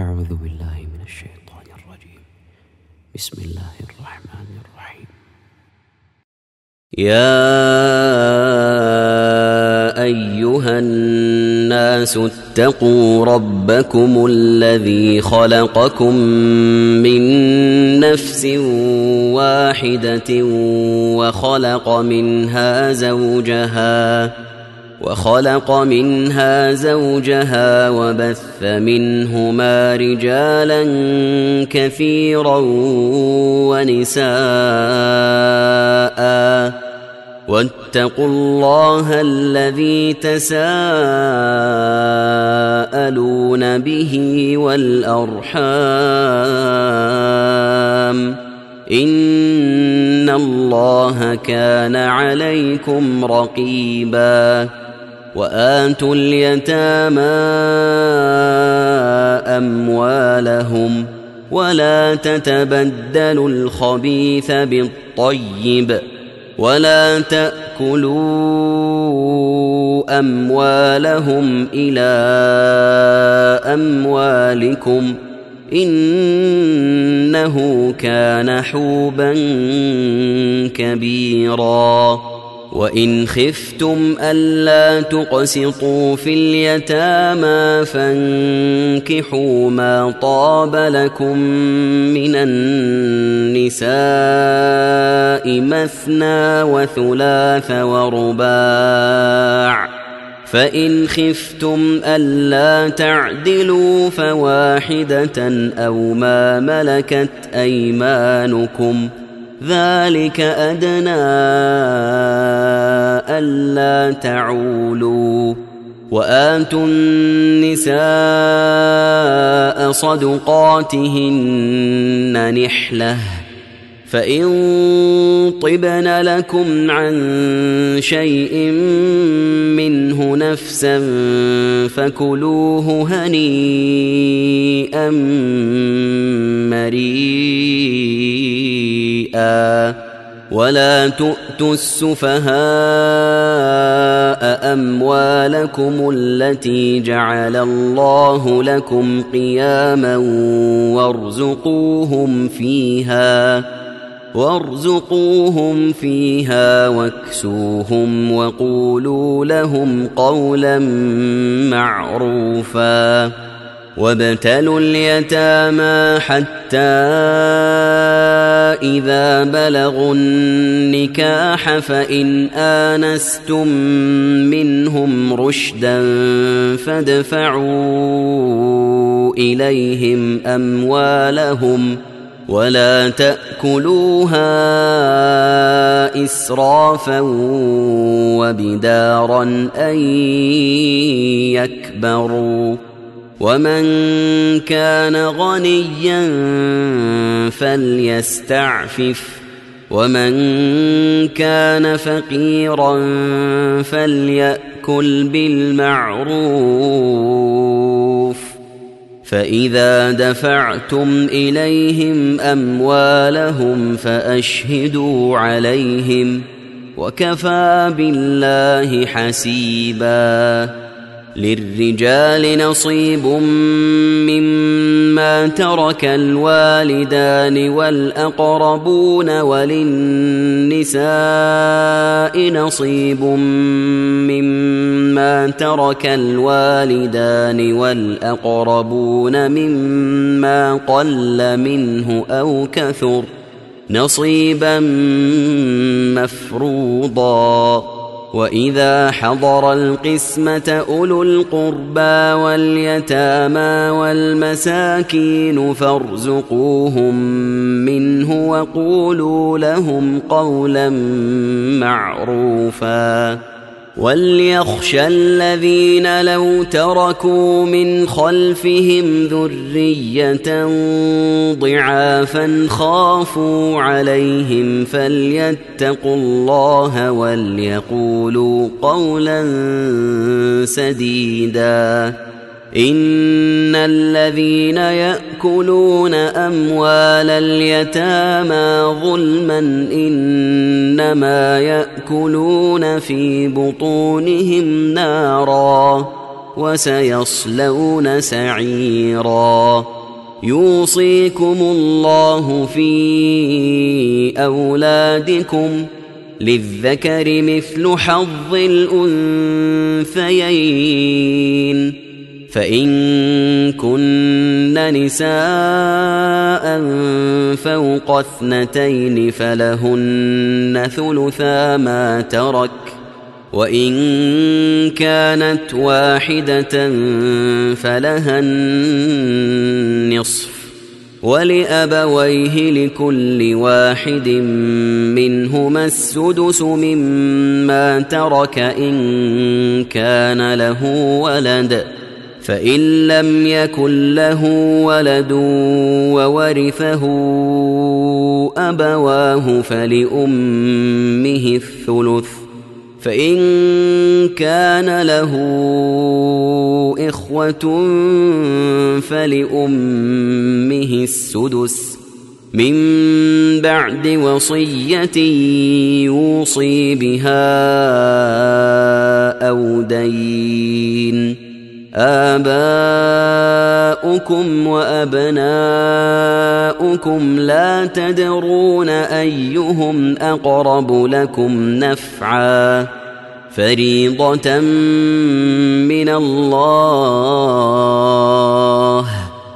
أعوذ بالله من الشيطان الرجيم. بسم الله الرحمن الرحيم. يا أيها الناس اتقوا ربكم الذي خلقكم من نفس واحدة وخلق منها زوجها وبث منهما رجالا كثيرا ونساء، واتقوا الله الذي تساءلون به والأرحام، إن الله كان عليكم رقيبا. وآتوا اليتامى أموالهم ولا تتبدلوا الخبيث بالطيب، ولا تأكلوا أموالهم إلى أموالكم، إنه كان حوبا كبيرا. وإن خفتم ألا تقسطوا في اليتامى فانكحوا ما طاب لكم من النساء مثنى وثلاث ورباع، فإن خفتم ألا تعدلوا فواحدة أو ما ملكت أيمانكم، ذلك أدنى ألا تعولوا. وآتوا النساء صدقاتهن نحلة، فإن طبن لكم عن شيء منه نفسا فكلوه هنيئا مريئا. ولا تؤتوا السفهاء أموالكم التي جعل الله لكم قياما وارزقوهم فيها واكسوهم وقولوا لهم قولا معروفا. وابتلوا اليتامى حتى إذا بلغوا النكاح فإن آنستم منهم رشدا فادفعوا إليهم أموالهم ولا تأكلوها إسرافا وبدارا أن يكبروا. ومن كان غنيا فليستعفف، ومن كان فقيرا فليأكل بالمعروف. فإذا دفعتم إليهم أموالهم فأشهدوا عليهم، وكفى بالله حسيبا. للرجال نصيب مما ترك الوالدان والأقربون، وللنساء نصيب مما ترك الوالدان والأقربون مما قل منه أو كثر، نصيبا مفروضا. وإذا حضر القسمة أولو القربى واليتامى والمساكين فارزقوهم منه وقولوا لهم قولا معروفا. وليخشى الذين لو تركوا من خلفهم ذرية ضعافا خافوا عليهم فليتقوا الله وليقولوا قولا سديدا. إن الذين يأكلون أموال اليتامى ظلما إنما يأكلون في بطونهم نارا وسيصلون سعيرا. يوصيكم الله في أولادكم للذكر مثل حظ الأنثيين فإن كن نساء فوق 2 فلهن ثلثا ما ترك وإن كانت واحدة فلها النصف ولأبويه لكل واحد منهما السدس مما ترك إن كان له ولد فإن لم يكن له ولد وورثه أبواه فلأمه الثلث فإن كان له إخوة فلأمه السدس من بعد وصية يوصي بها أو دين آباؤكم وأبناؤكم لا تدرون أيهم أقرب لكم نفعا فريضة من الله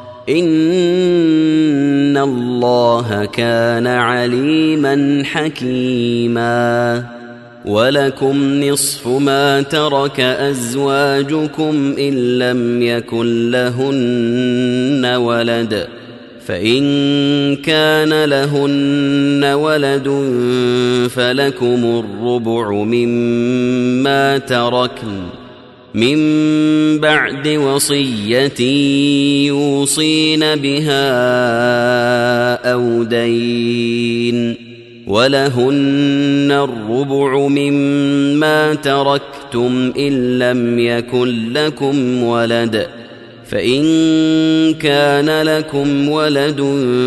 إن الله كان عليما حكيما ولكم نصف ما ترك أزواجكم إن لم يكن لهن ولد فإن كان لهن ولد فلكم الربع مما تركن من بعد وصية يوصين بها أو دين ولهن الربع مما تركتم إن لم يكن لكم ولد فإن كان لكم ولد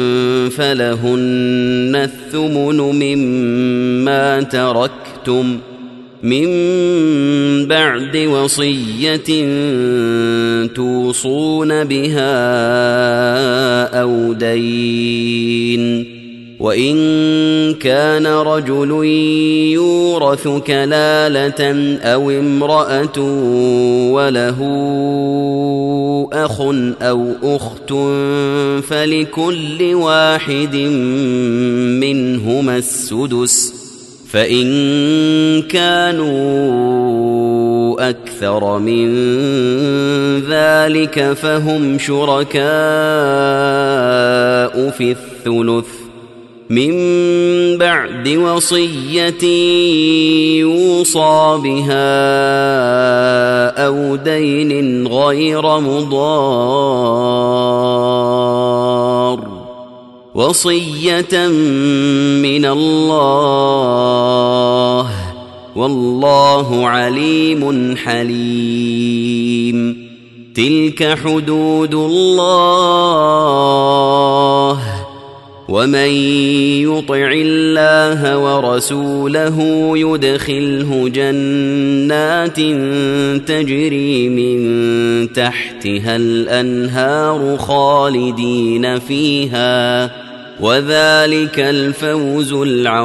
فلهن الثمن مما تركتم من بعد وصية توصون بها أو دين وإن كان رجل يورث كلالة أو امرأة وله أخ أو أخت فلكل واحد منهما السدس فإن كانوا أكثر من ذلك فهم شركاء في الثلث من بعد وصية يوصى بها أو دين غير مضار وصية من الله والله عليم حليم تلك حدود الله ومن يطع الله ورسوله يدخله جنات تجري من تحتها الأنهار خالدين فيها وذلك الفوز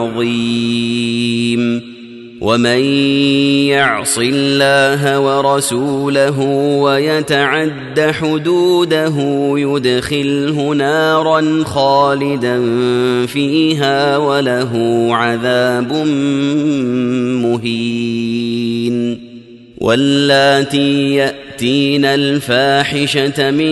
العظيم ومن يعص الله ورسوله ويتعد حدوده يدخله نارا خالدا فيها وله عذاب مهين واللاتي يأتين الفاحشة من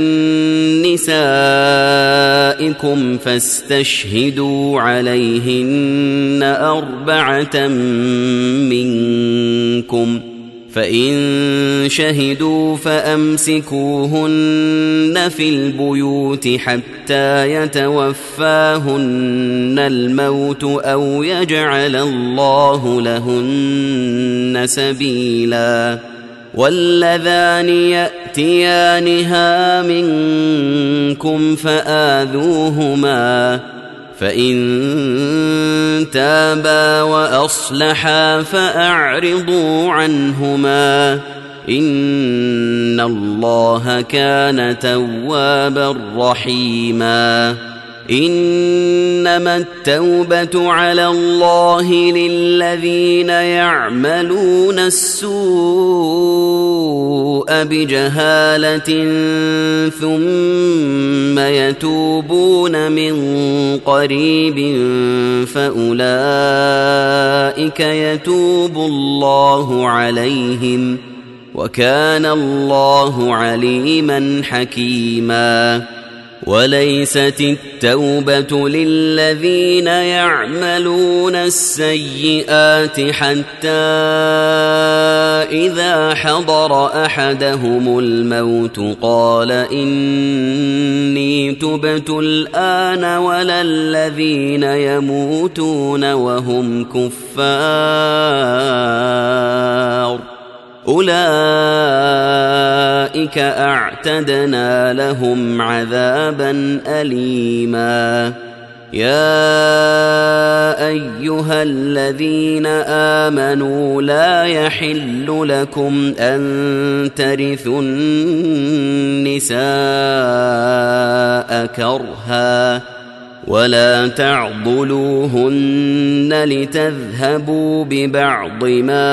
نسائكم فاستشهدوا عليهن 4 منكم فإن شهدوا فأمسكوهن في البيوت حتى يتوفاهن الموت أو يجعل الله لهن سبيلا واللذان يأتيانها منكم فآذوهما فإن تابا وأصلحا فأعرضوا عنهما إن الله كان توابا رحيما إنما التوبة على الله للذين يعملون السوء بجهالة ثم يتوبون من قريب فأولئك يتوب الله عليهم وكان الله عليما حكيما وليست التوبة للذين يعملون السيئات حتى إذا حضر أحدهم الموت قال إني تبت الآن ولا الذين يموتون وهم كفار أولئك أعتدنا لهم عذابا أليما يا أيها الذين آمنوا لا يحل لكم أن ترثوا النساء كرها ولا تعضلوهن لتذهبوا ببعض ما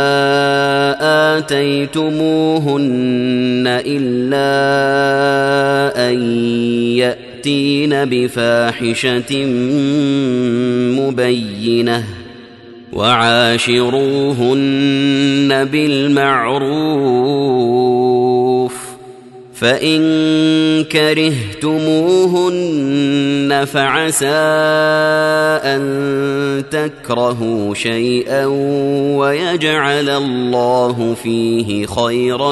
آتيتموهن إلا أن يأتين بفاحشة مبينة وعاشروهن بالمعروف فإن كرهتموهن فعسى أن تكرهوا شيئا ويجعل الله فيه خيرا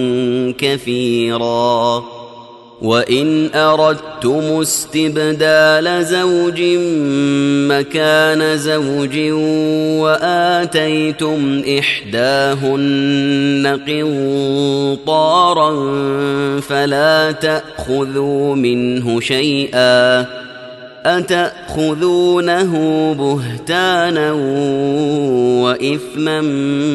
كثيرا وإن أردتم استبدال زوج مكان زوج وآتيتم إحداهن قنطارا فلا تأخذوا منه شيئا أتأخذونه بهتانا وإثما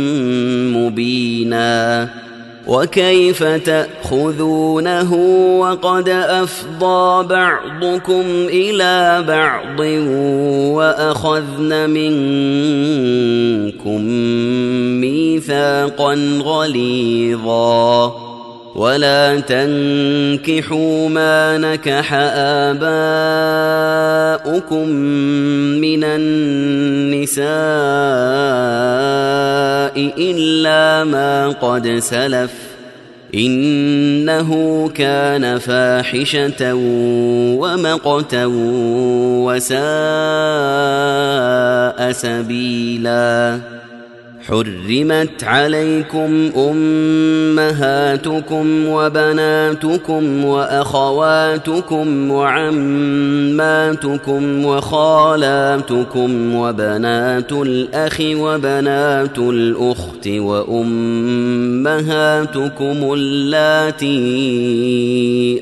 مبينا وكيف تأخذونه وقد أفضى بعضكم إلى بعض وأخذن منكم ميثاقا غليظا ولا تنكحوا ما نكح آباؤكم من النساء إلا ما قد سلف إنه كان فاحشة ومقتا وساء سبيلا حرمت عليكم أمهاتكم وبناتكم وأخواتكم وعماتكم وخالاتكم وبنات الأخ وبنات الأخت وأمهاتكم اللاتي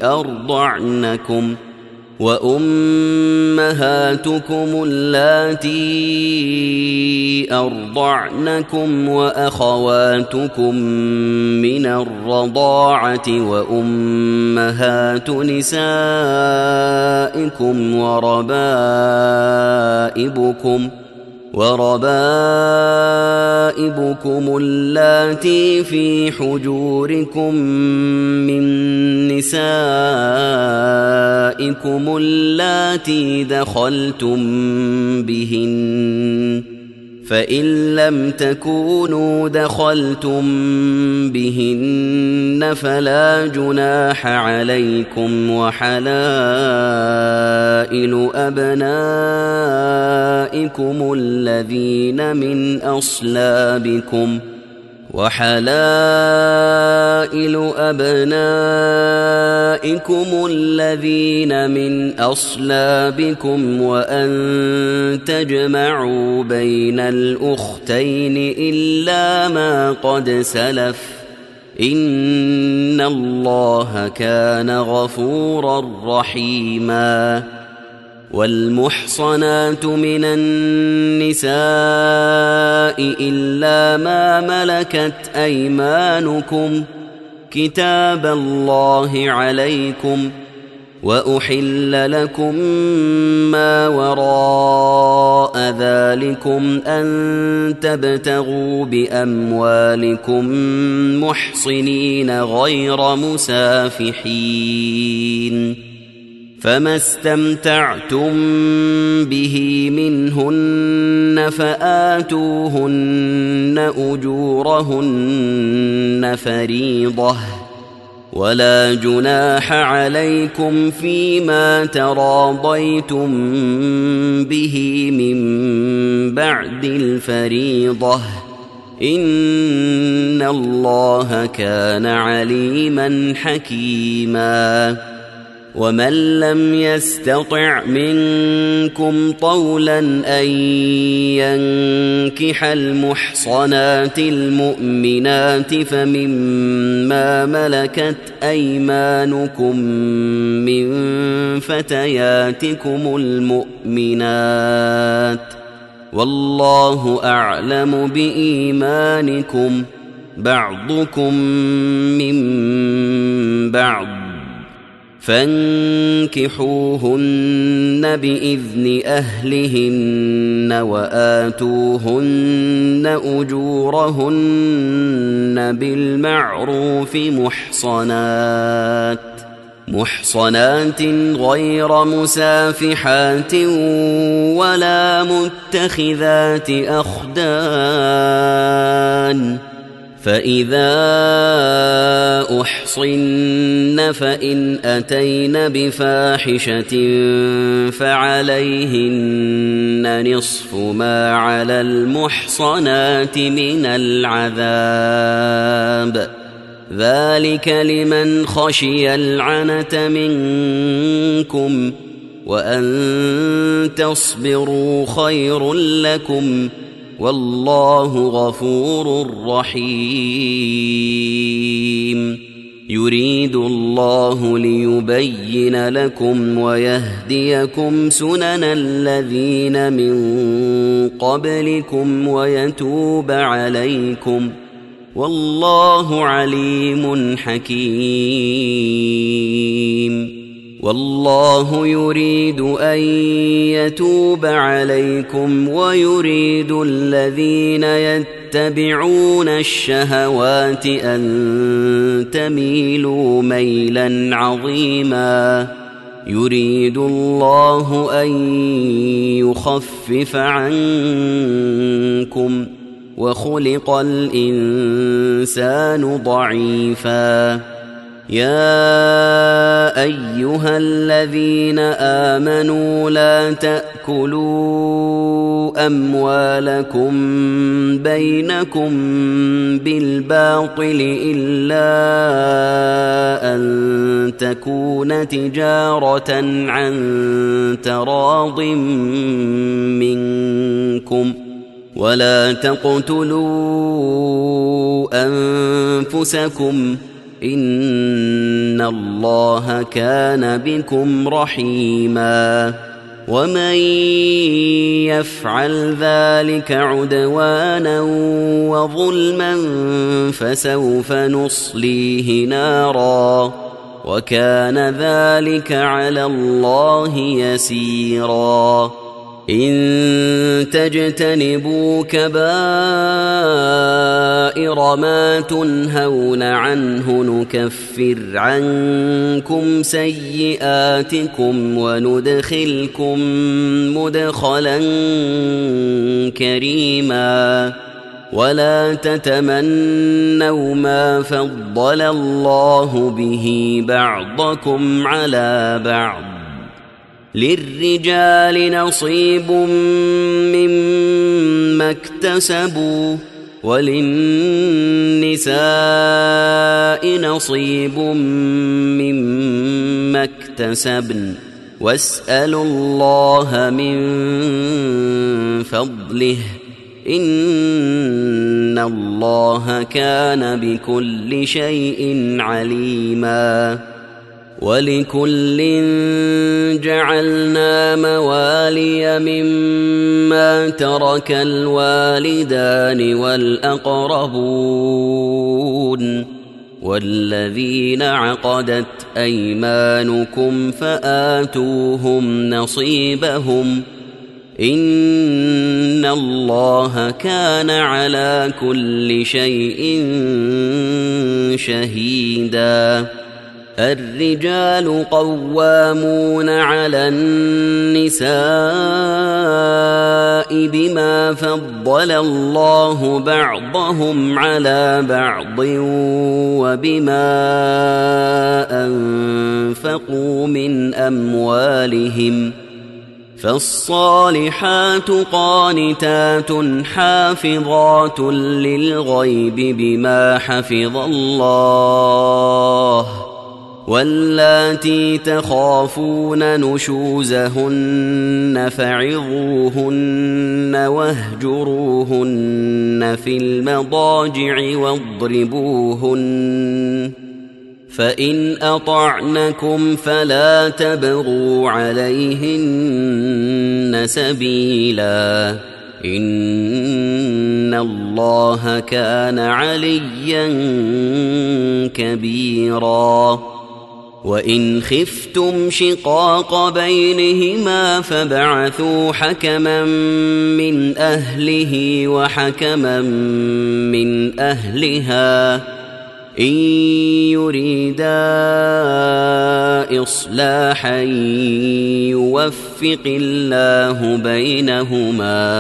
أرضعنكم وأخواتكم من الرضاعة وأمهات نسائكم وربائبكم اللاتي في حجوركم من نسائكم اللاتي دخلتم بهن فإن لم تكونوا دخلتم بهن فلا جناح عليكم وحلائل أبنائكم الذين من أصلابكم وأن تجمعوا بين الأختين إلا ما قد سلف إن الله كان غفورا رحيما والمحصنات من النساء إلا ما ملكت أيمانكم كتاب الله عليكم، وأحل لكم ما وراء ذلكم أن تبتغوا بأموالكم محصنين غير مسافحين، فما استمتعتم به منهن فآتوهن أجورهن فريضة، ولا جناح عليكم فيما تراضيتم به من بعد الفريضة، إن الله كان عليما حكيما. ومن لم يستطع منكم طولا أن ينكح المحصنات المؤمنات فمما ملكت أيمانكم من فتياتكم المؤمنات، والله أعلم بإيمانكم، بعضكم من بعض، فانكحوهن بإذن أهلهن وآتوهن أجورهن بالمعروف محصنات غير مسافحات ولا متخذات أخدان، فإذا أحصن فإن أتين بفاحشة فعليهن نصف ما على المحصنات من العذاب، ذلك لمن خشي العنة منكم، وأن تصبروا خير لكم، والله غفور رحيم. يريد الله ليبين لكم ويهديكم سنن الذين من قبلكم ويتوب عليكم، والله عليم حكيم. والله يريد أن يتوب عليكم ويريد الذين يتبعون الشهوات أن تميلوا ميلا عظيما. يريد الله أن يخفف عنكم، وخلق الإنسان ضعيفا. يا أيها الذين آمنوا لا تأكلوا أموالكم بينكم بالباطل إلا أن تكون تجارة عن تراض منكم، ولا تقتلوا أنفسكم إن الله كان بكم رحيما. ومن يفعل ذلك عدوانا وظلما فسوف نصليه نارا، وكان ذلك على الله يسيرا. إن تجتنبوا كبائر ما تنهون عنه نكفر عنكم سيئاتكم وندخلكم مدخلا كريما. ولا تتمنوا ما فضل الله به بعضكم على بعض، للرجال نصيب مما اكتسبوا وللنساء نصيب مما اكتسبن، واسألوا الله من فضله إن الله كان بكل شيء عليما. ولكل جعلنا موالي مما ترك الوالدان والأقربون والذين عقدت أيمانكم فآتوهم نصيبهم إن الله كان على كل شيء شهيدا الرجال قوامون على النساء بما فضل الله بعضهم على بعض وبما أنفقوا من أموالهم فالصالحات قانتات حافظات للغيب بما حفظ الله واللاتي تخافون نشوزهن فعظوهن واهجروهن في المضاجع واضربوهن فإن أطعنكم فلا تبغوا عليهن سبيلا إن الله كان عليا كبيرا وإن خفتم شقاق بينهما فابعثوا حكما من أهله وحكما من أهلها إن يريدا إصلاحا يوفق الله بينهما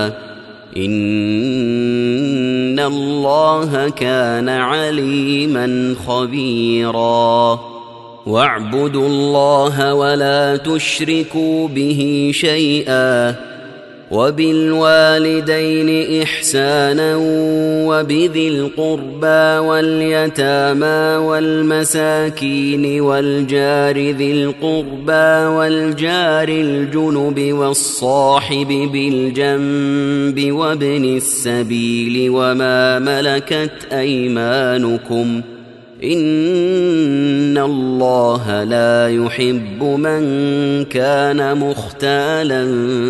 إن الله كان عليما خبيرا واعبدوا الله ولا تشركوا به شيئا وبالوالدين إحسانا وبذي القربى واليتامى والمساكين والجار ذي القربى والجار الجنب والصاحب بالجنب وابن السبيل وما ملكت أيمانكم إن الله لا يحب من كان مختالا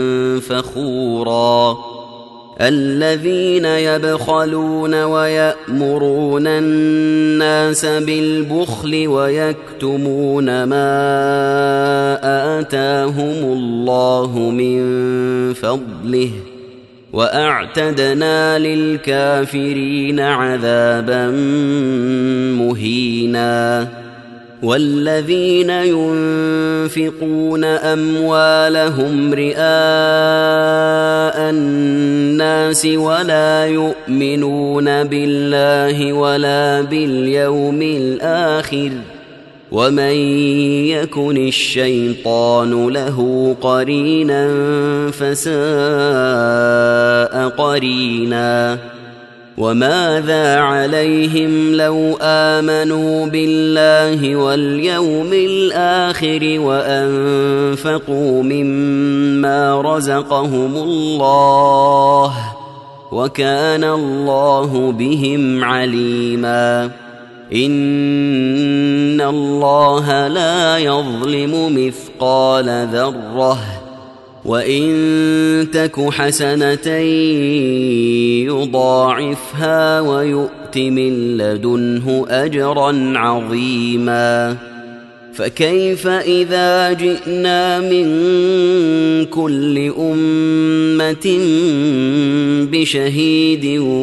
فخورا الذين يبخلون ويأمرون الناس بالبخل ويكتمون ما آتاهم الله من فضله وأعتدنا للكافرين عذابا مهينا والذين ينفقون أموالهم رئاء الناس ولا يؤمنون بالله ولا باليوم الآخر ومن يكن الشيطان له قرينا فساء قرينا وماذا عليهم لو آمنوا بالله واليوم الآخر وأنفقوا مما رزقهم الله وكان الله بهم عليما إن الله لا يظلم مثقال ذرة وإن تك حسنة يضاعفها ويؤت من لدنه أجرا عظيما فكيف إذا جئنا من كل أمة بشهيد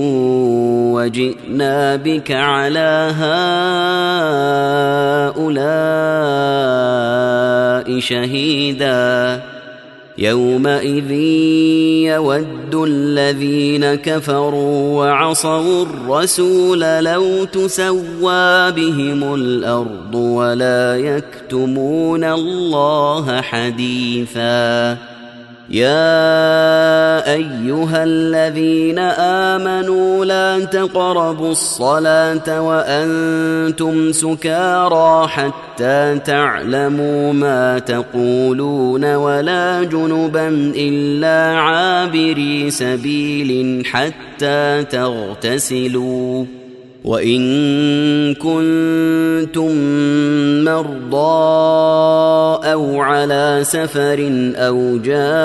وجئنا بك على هؤلاء شهيدا يومئذ يود الذين كفروا وعصوا الرسول لو تسوى بهم الأرض ولا يكتمون الله حديثا يا أيها الذين آمنوا لا تقربوا الصلاة وأنتم سكارى حتى تعلموا ما تقولون ولا جنبا إلا عابري سبيل حتى تغتسلوا وإن كنتم مرضى أو على سفر أو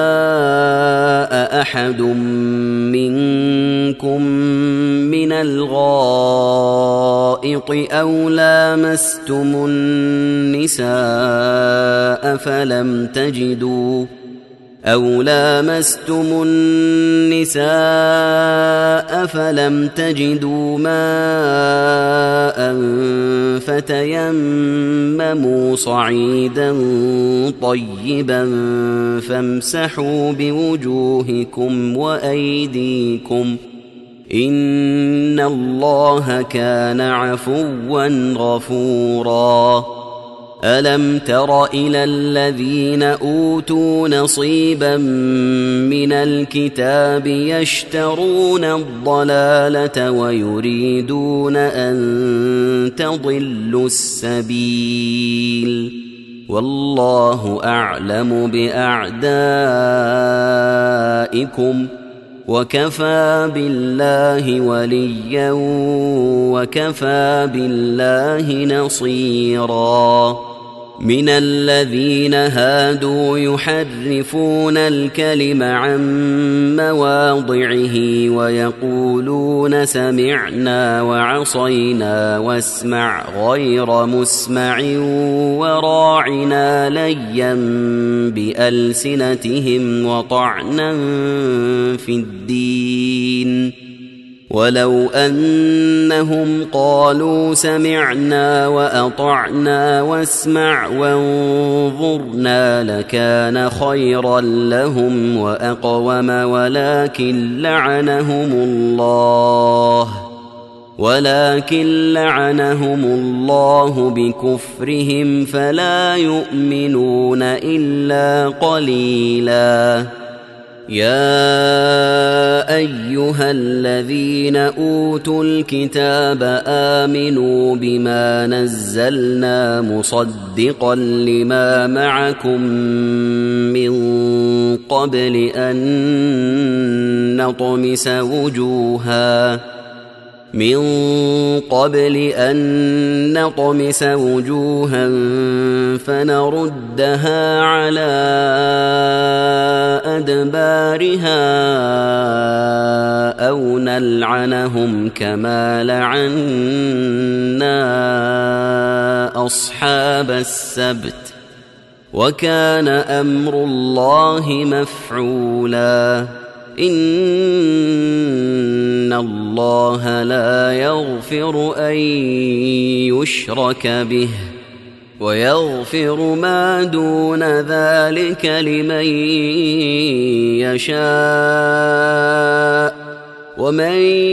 جاء أحد منكم من الغائط أو لامستم النساء فلم تجدوا ماء فتيمموا صعيدا طيبا فامسحوا بوجوهكم وأيديكم إن الله كان عفوا غفورا ألم تر إلى الذين أوتوا نصيبا من الكتاب يشترون الضلالة ويريدون أن تضلوا السبيل والله أعلم بأعدائكم وكفى بالله وليا وكفى بالله نصيرا من الذين هادوا يحرفون الكلم عن مواضعه ويقولون سمعنا وعصينا واسمع غير مسمع وراعنا ليا بألسنتهم وطعنا في الدين ولو أنهم قالوا سمعنا وأطعنا واسمع وانظرنا لكان خيرا لهم وأقوم ولكن لعنهم الله بكفرهم فلا يؤمنون إلا قليلا يا أيها الذين أوتوا الكتاب آمنوا بما نزلنا مصدقا لما معكم من قبل أن نطمس وجوها فنردها على أدبارها أو نلعنهم كما لعنا أصحاب السبت وكان أمر الله مفعولا إن الله لا يغفر أن يشرك به ويغفر ما دون ذلك لمن يشاء ومن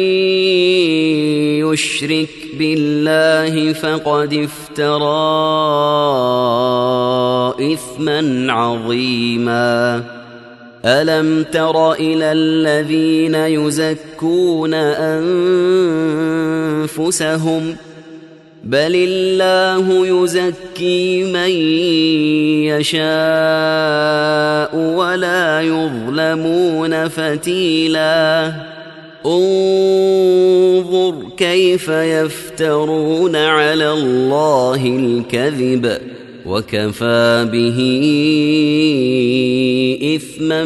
يشرك بالله فقد افترى إثما عظيما ألم تر إلى الذين يزكون أنفسهم بل الله يزكي من يشاء ولا يظلمون فتيلا انظر كيف يفترون على الله الكذب وكفى به إثما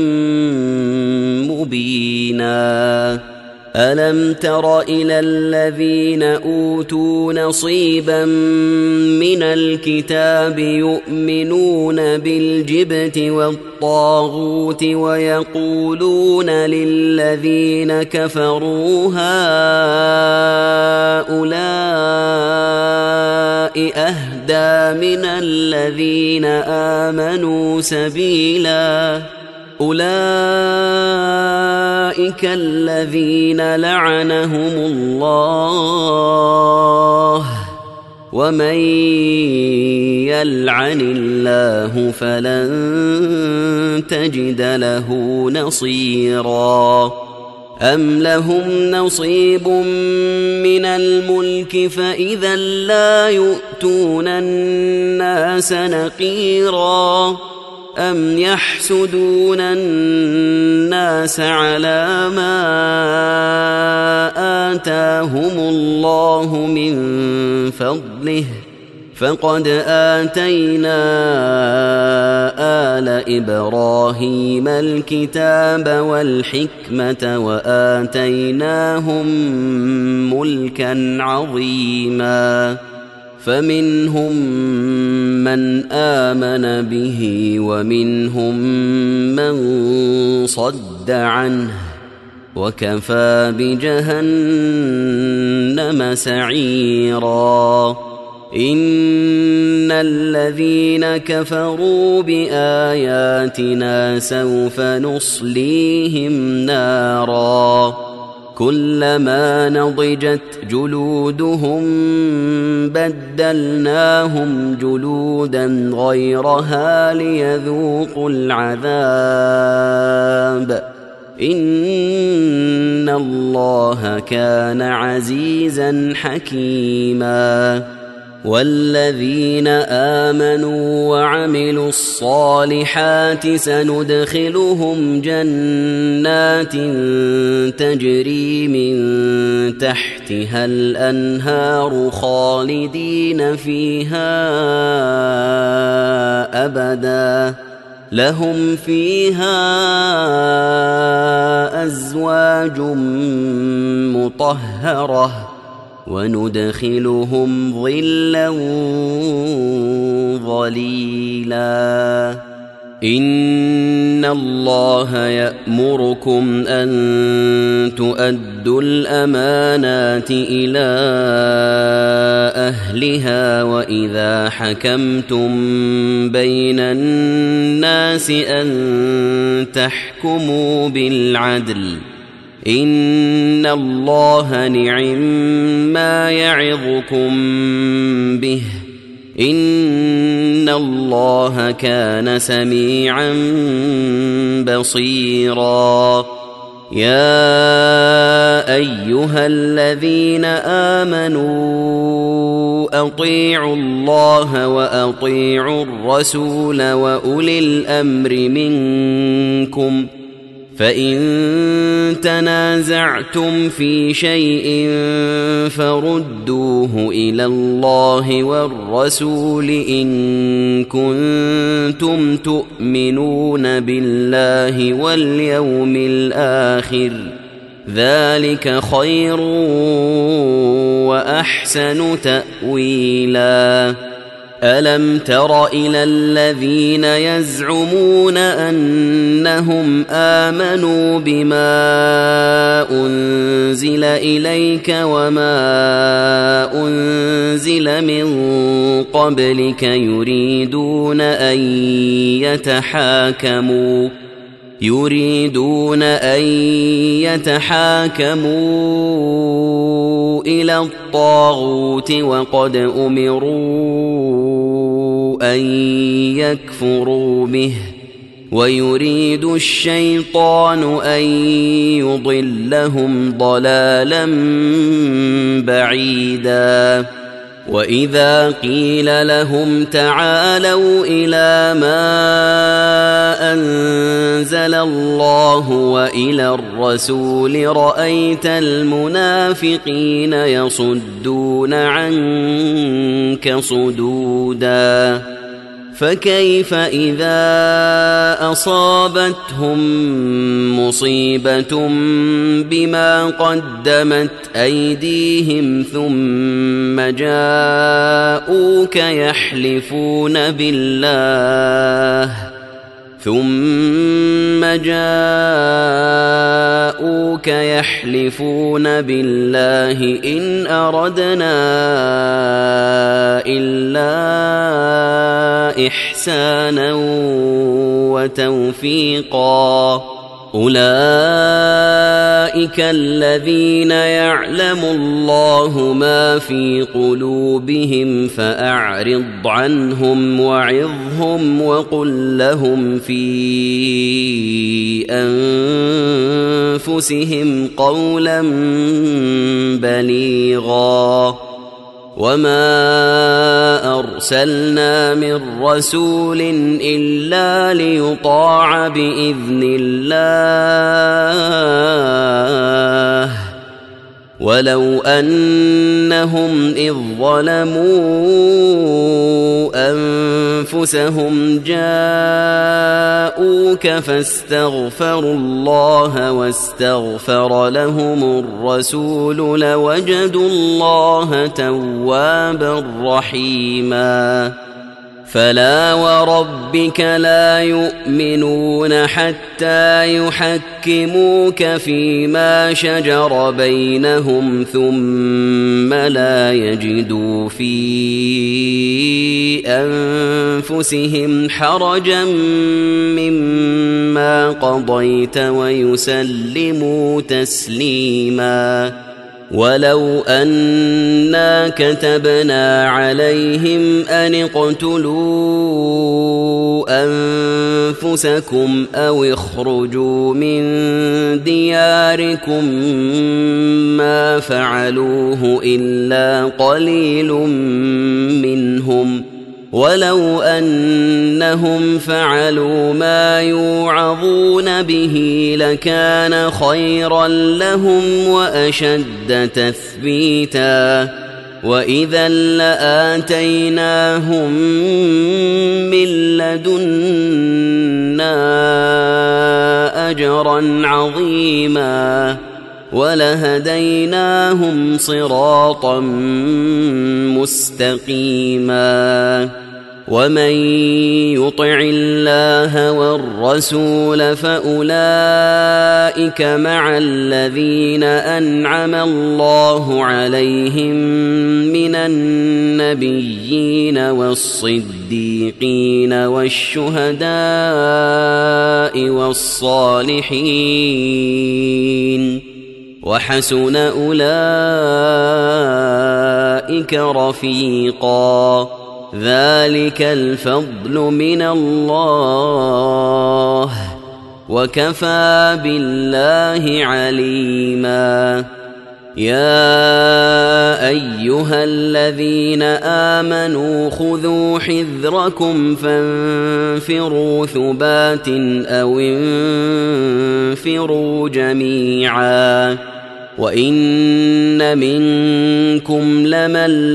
مبينا ألم تر إلى الذين أوتوا نصيبا من الكتاب يؤمنون بالجبت والطاغوت ويقولون للذين كفروا هؤلاء أهدى من الذين آمنوا سبيلا أولئك الذين لعنهم الله ومن يلعن الله فلن تجد له نصيرا أم لهم نصيب من الملك فإذا لا يؤتون الناس نقيرا أم يحسدون الناس على ما آتاهم الله من فضله فقد آتينا آل إبراهيم الكتاب والحكمة وآتيناهم ملكا عظيما فمنهم من آمن به ومنهم من صد عنه وكفى بجهنم سعيرا إن الذين كفروا بآياتنا سوف نصليهم نارا كلما نضجت جلودهم بدلناهم جلودا غيرها ليذوقوا العذاب إن الله كان عزيزا حكيما والذين آمنوا وعملوا الصالحات سندخلهم جنات تجري من تحتها الأنهار خالدين فيها أبدا لهم فيها أزواج مطهرة وندخلهم ظلا ظليلا إن الله يأمركم أن تؤدوا الأمانات إلى أهلها وإذا حكمتم بين الناس أن تحكموا بالعدل إن الله نعما يعظكم به إن الله كان سميعا بصيرا يا أيها الذين آمنوا أطيعوا الله وأطيعوا الرسول وأولي الأمر منكم فإن تنازعتم في شيء فردوه إلى الله والرسول إن كنتم تؤمنون بالله واليوم الآخر ذلك خير وأحسن تأويلا ألم تر إلى الذين يزعمون أنهم آمنوا بما أنزل إليك وما أنزل من قبلك يريدون أن يتحاكموا إلى الطاغوت وقد أمروا أن يكفروا به ويريد الشيطان أن يضلهم ضلالا بعيدا وإذا قيل لهم تعالوا إلى ما أنزل الله وإلى الرسول رأيت المنافقين يصدون عنك صدودا فكيف إذا أصابتهم مصيبة بما قدمت أيديهم ثم جاءوك يحلفون بالله إن أردنا إلا إحسانا وتوفيقا أولئك الذين يعلم الله ما في قلوبهم فأعرض عنهم وعظهم وقل لهم في أنفسهم قولا بليغا وما أرسلنا من رسول إلا ليطاع بإذن الله ولو أنهم إذ ظلموا أنفسهم جاءوك فاستغفروا الله واستغفر لهم الرسول لوجدوا الله توابا رحيما فلا وربك لا يؤمنون حتى يحكموك فيما شجر بينهم ثم لا يجدوا في أنفسهم حرجا مما قضيت ويسلموا تسليما ولو أنا كتبنا عليهم أن اقتلوا أنفسكم أو اخرجوا من دياركم ما فعلوه إلا قليل منهم ولو أنهم فعلوا ما يوعظون به لكان خيرا لهم وأشد تثبيتا وإذا لآتيناهم من لدنا أجرا عظيما ولهديناهم صراطا مستقيما ومن يطع الله والرسول فأولئك مع الذين أنعم الله عليهم من النبيين والصديقين والشهداء والصالحين وحسن أولئك رفيقا ذلك الفضل من الله وكفى بالله عليما يا أيها الذين آمنوا خذوا حذركم فانفروا ثبات أو انفروا جميعا وإن منكم لمن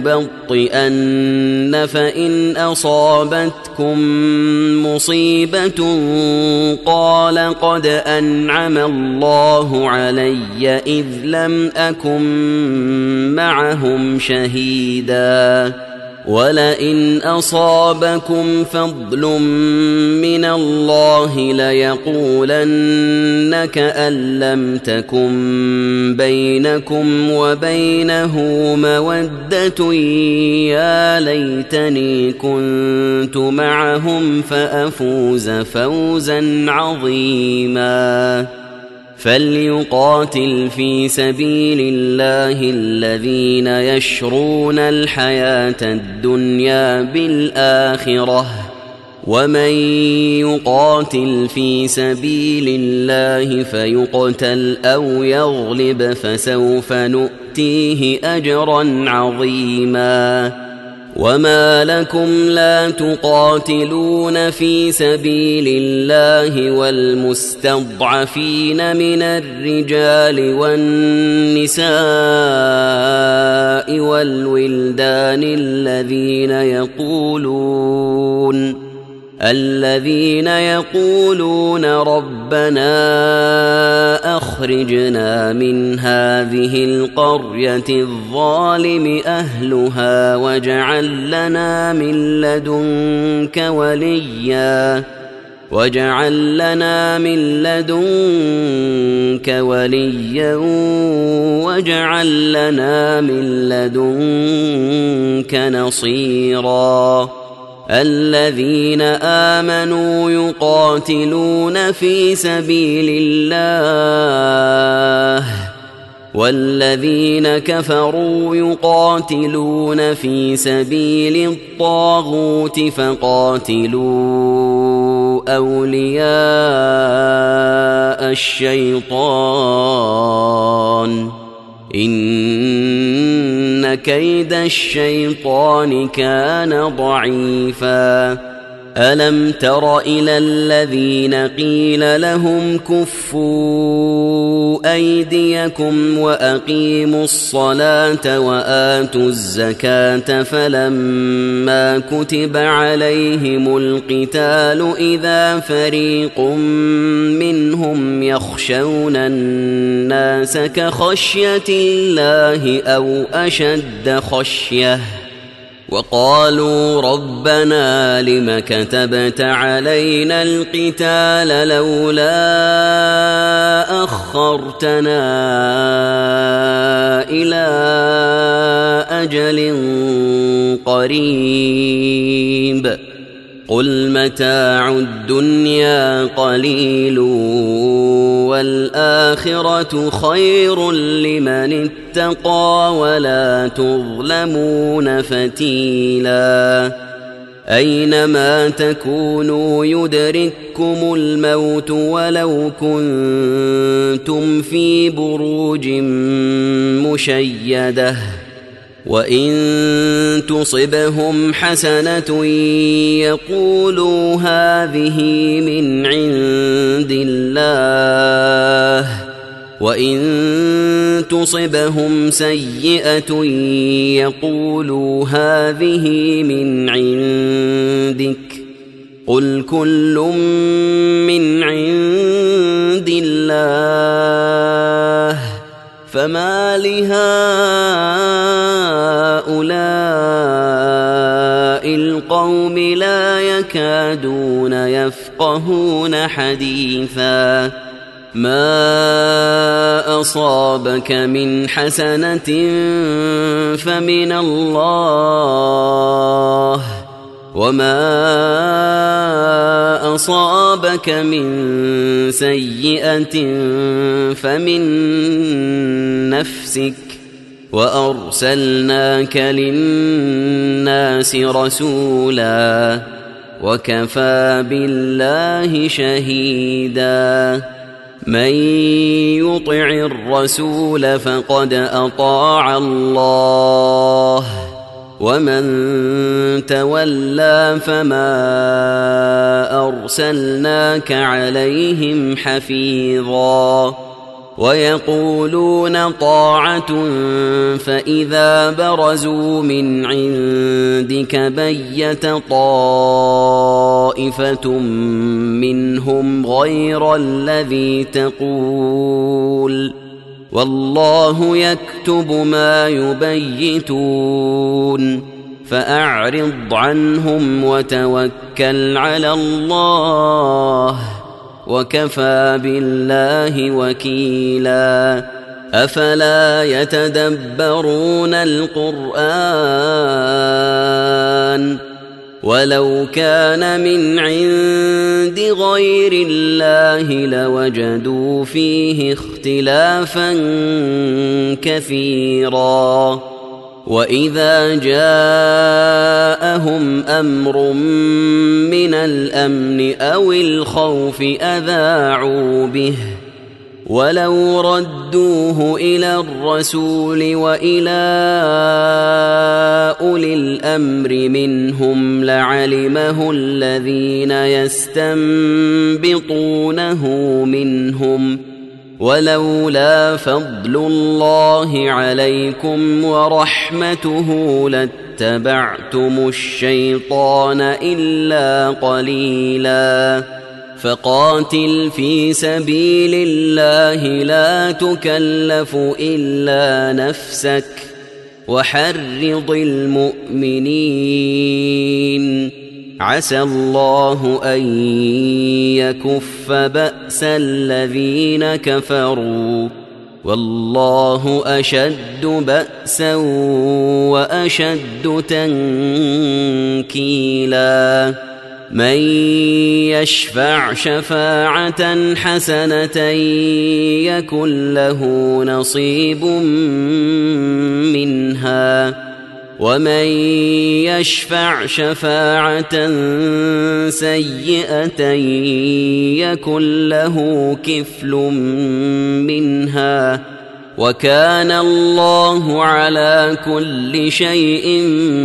ليبطئن فإن أصابتكم مصيبة قال قد أنعم الله علي إذ لم أكن معهم شهيدا ولئن أصابكم فضل من الله ليقولن كأن لم تكن بينكم وبينه مودة يا ليتني كنت معهم فأفوز فوزا عظيما فليقاتل في سبيل الله الذين يشرون الحياة الدنيا بالآخرة ومن يقاتل في سبيل الله فيقتل أو يغلب فسوف نؤتيه أجرا عظيما وما لكم لا تقاتلون في سبيل الله والمستضعفين من الرجال والنساء والولدان الذين يقولون ربنا أخرجنا من هذه القرية الظالم أهلها واجعل لنا من لدنك وليا واجعل لنا من لدنك نصيرا الذين آمنوا يقاتلون في سبيل الله والذين كفروا يقاتلون في سبيل الطاغوت فقاتلوا أولياء الشيطان إن كيد الشيطان كان ضعيفا ألم تر إلى الذين قيل لهم كفوا أيديكم وأقيموا الصلاة وآتوا الزكاة فلما كتب عليهم القتال إذا فريق منهم يخشون الناس كخشية الله أو أشد خشية وقالوا ربنا لم كتبت علينا القتال لولا أخرتنا إلى أجل قريب قل متاع الدنيا قليل والآخرة خير لمن اتقى ولا تظلمون فتيلا أينما تكونوا يدرككم الموت ولو كنتم في بروج مشيدة وإن تصبهم حسنة يقولوا هذه من عند الله وإن تصبهم سيئة يقولوا هذه من عندك قل كل من عند الله فما لهؤلاء القوم لا يكادون يفقهون حديثا ما أصابك من حسنة فمن الله وما أصابك من سيئة فمن نفسك وأرسلناك للناس رسولا وكفى بالله شهيدا من يطع الرسول فقد أطاع الله ومن تولى فما أرسلناك عليهم حفيظا ويقولون طاعة فإذا برزوا من عندك بيت طائفة منهم غير الذي تقول والله يكتب ما يبيتون فأعرض عنهم وتوكل على الله وكفى بالله وكيلا أفلا يتدبرون القرآن ولو كان من عند غير الله لوجدوا فيه اختلافا كثيرا وإذا جاءهم أمر من الأمن أو الخوف أذاعوا به ولو ردوه إلى الرسول وإلى أولي الأمر منهم لعلمه الذين يستنبطونه منهم ولولا فضل الله عليكم ورحمته لاتبعتم الشيطان إلا قليلا فقاتل في سبيل الله لا تكلف إلا نفسك وحرض المؤمنين عسى الله أن يكف بأس الذين كفروا والله أشد بأسا وأشد تنكيلا من يشفع شفاعة حسنة يكن له نصيب منها ومن يشفع شفاعة سيئة يكن له كفل منها وكان الله على كل شيء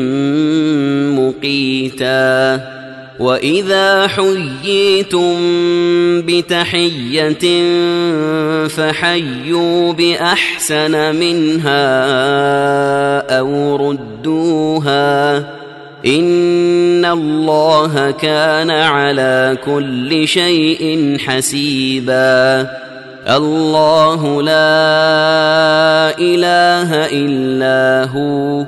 مقيتا. وإذا حييتم بتحية فحيوا بأحسن منها أو ردوها إن الله كان على كل شيء حسيبا. الله لا إله إلا هو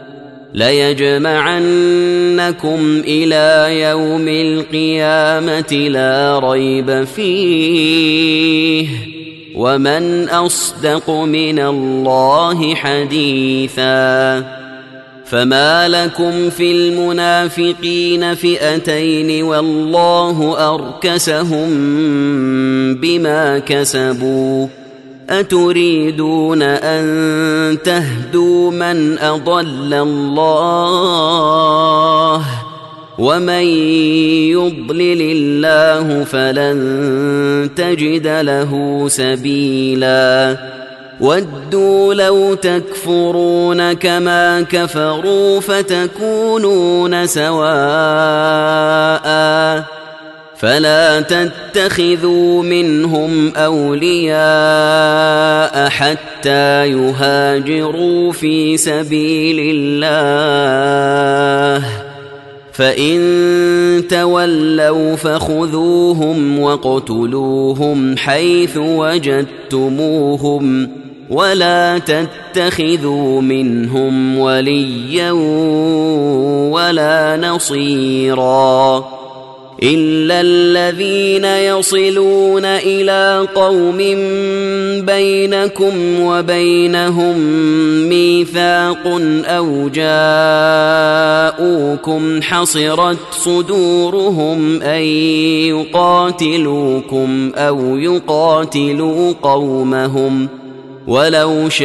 ليجمعنكم إلى يوم القيامة لا ريب فيه ومن أصدق من الله حديثا. فما لكم في المنافقين فئتين والله أركسهم بما كسبوا أتريدون أن تهدوا من أضل الله ومن يضلل الله فلن تجد له سبيلا. ودوا لو تكفرون كما كفروا فتكونون سواء فلا تتخذوا منهم أولياء حتى يهاجروا في سبيل الله فإن تولوا فخذوهم واقتلوهم حيث وجدتموهم ولا تتخذوا منهم وليا ولا نصيرا إلا الذين يصلون إلى قوم بينكم وبينهم ميثاق أو جاءوكم حصرت صدورهم أن يقاتلوكم أو يقاتلوا قومهم ولو شاء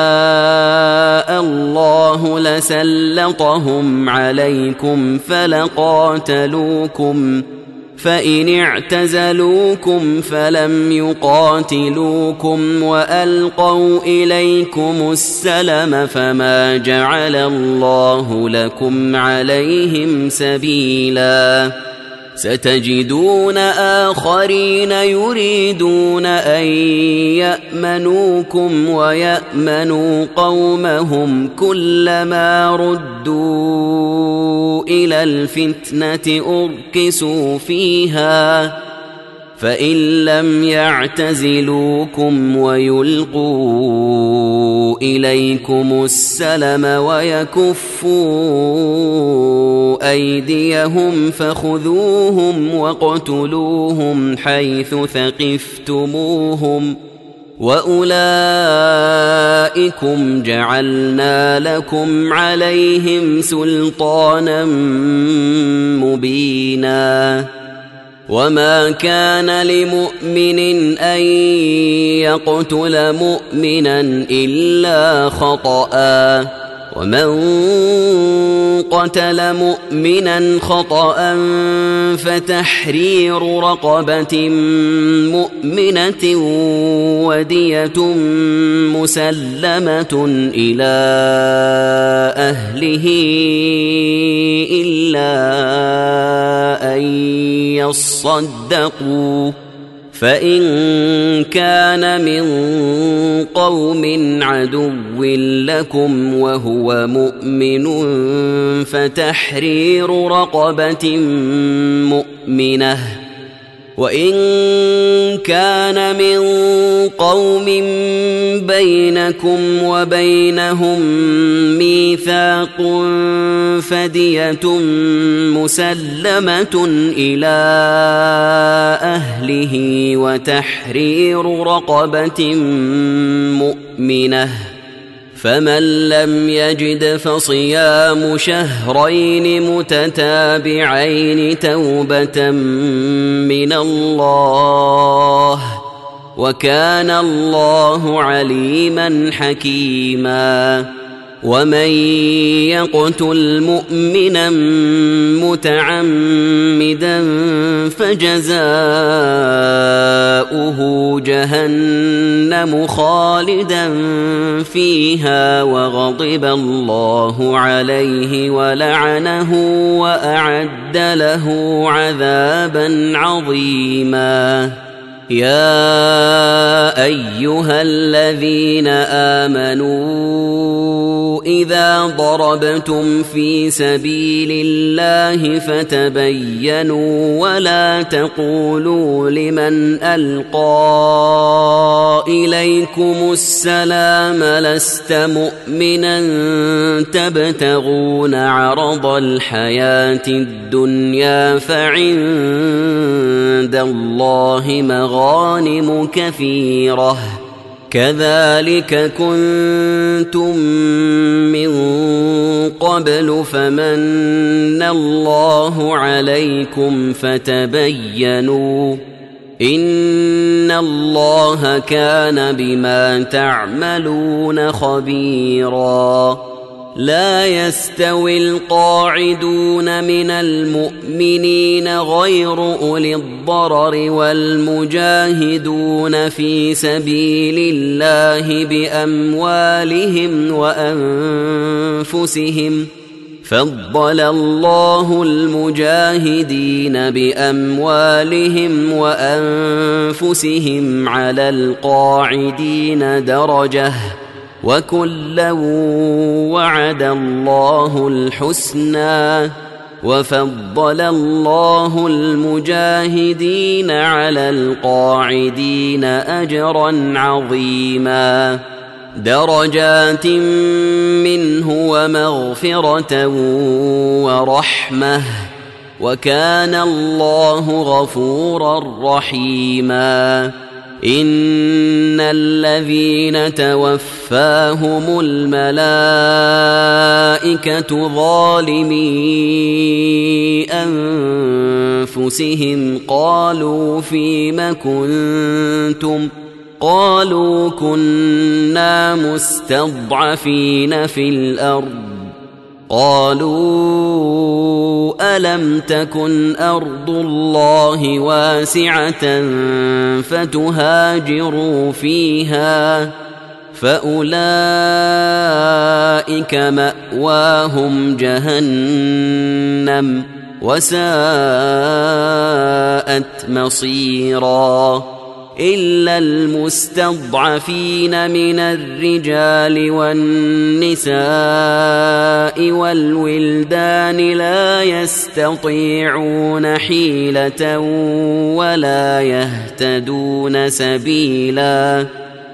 الله لسلطهم عليكم فلقاتلوكم فإن اعتزلوكم فلم يقاتلوكم وألقوا إليكم السلم فما جعل الله لكم عليهم سبيلا. ستجدون آخرين يريدون أن يأمنوكم ويأمنوا قومهم كلما ردوا إلى الفتنة أركسوا فيها فإن لم يعتزلوكم ويلقوا إليكم السلم ويكفوا أيديهم فخذوهم واقتلوهم حيث ثقفتموهم وأولئكم جعلنا لكم عليهم سلطانا مبينا. وما كان لمؤمن أن يقتل مؤمنا إلا خطأ ومن قتل مؤمنا خطأ فتحرير رقبة مؤمنة ودية مسلمة إلى أهله إلا أن يصدقوا فإن كان من قوم عدو لكم وهو مؤمن فتحرير رقبة مؤمنة وإن كان من قوم بينكم وبينهم ميثاق فدية مسلمة إلى أهله وتحرير رقبة مؤمنة فمن لم يجد فصيام شهرين متتابعين توبة من الله وكان الله عليما حكيما. ومن يقتل مؤمنا متعمدا فجزاؤه جهنم خالدا فيها وغضب الله عليه ولعنه وأعد له عذابا عظيما. يا أيها الذين آمنوا إذا ضربتم في سبيل الله فتبينوا ولا تقولوا لمن ألقى إليكم السلام لست مؤمنا تبتغون عرض الحياة الدنيا فعند الله مغانم كثيرة كذلك كنتم من قبل فمن الله عليكم فتبينوا إن الله كان بما تعملون خبيرا. لا يستوي القاعدون من المؤمنين غير أولي الضرر والمجاهدون في سبيل الله بأموالهم وأنفسهم فضل الله المجاهدين بأموالهم وأنفسهم على القاعدين درجة وكلا وعد الله الحسنى وفضل الله المجاهدين على القاعدين أجرا عظيما درجات منه ومغفرة ورحمة وكان الله غفورا رحيما. إن الذين توفاهم الملائكة ظالمي أنفسهم قالوا فيم كنتم قالوا كنا مستضعفين في الأرض قالوا ألم تكن أرض الله واسعة فتهاجروا فيها فأولئك مأواهم جهنم وساءت مصيرا. إلا المستضعفين من الرجال والنساء والولدان لا يستطيعون حيلة ولا يهتدون سبيلا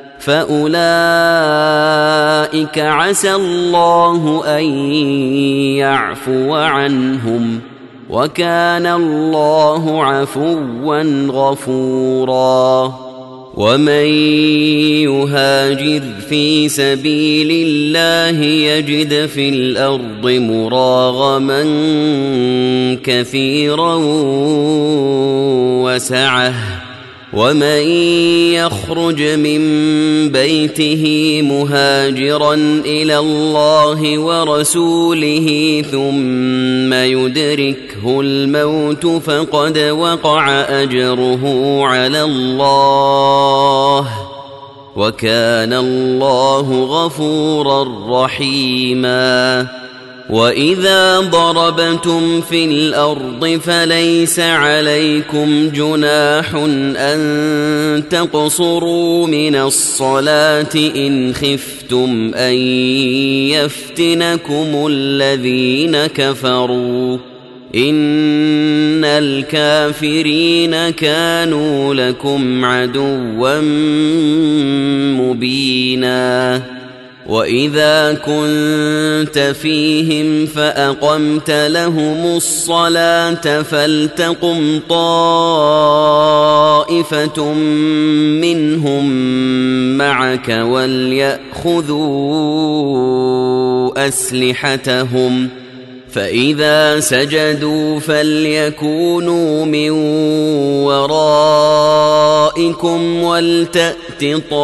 فأولئك عسى الله أن يعفو عنهم وكان الله عفوا غفورا. ومن يهاجر في سبيل الله يجد في الأرض مراغما كثيرا وسعة ومن يخرج من بيته مهاجرا إلى الله ورسوله ثم يدركه الموت فقد وقع أجره على الله وكان الله غفورا رحيما. وإذا ضربتم في الأرض فليس عليكم جناح أن تقصروا من الصلاة إن خفتم أن يفتنكم الذين كفروا إن الكافرين كانوا لكم عدوا مبينا. وإذا كنت فيهم فأقمت لهم الصلاة فلتقم طائفة منهم معك وليأخذوا أسلحتهم فإذا سجدوا فليكونوا من ورائكم ولتأت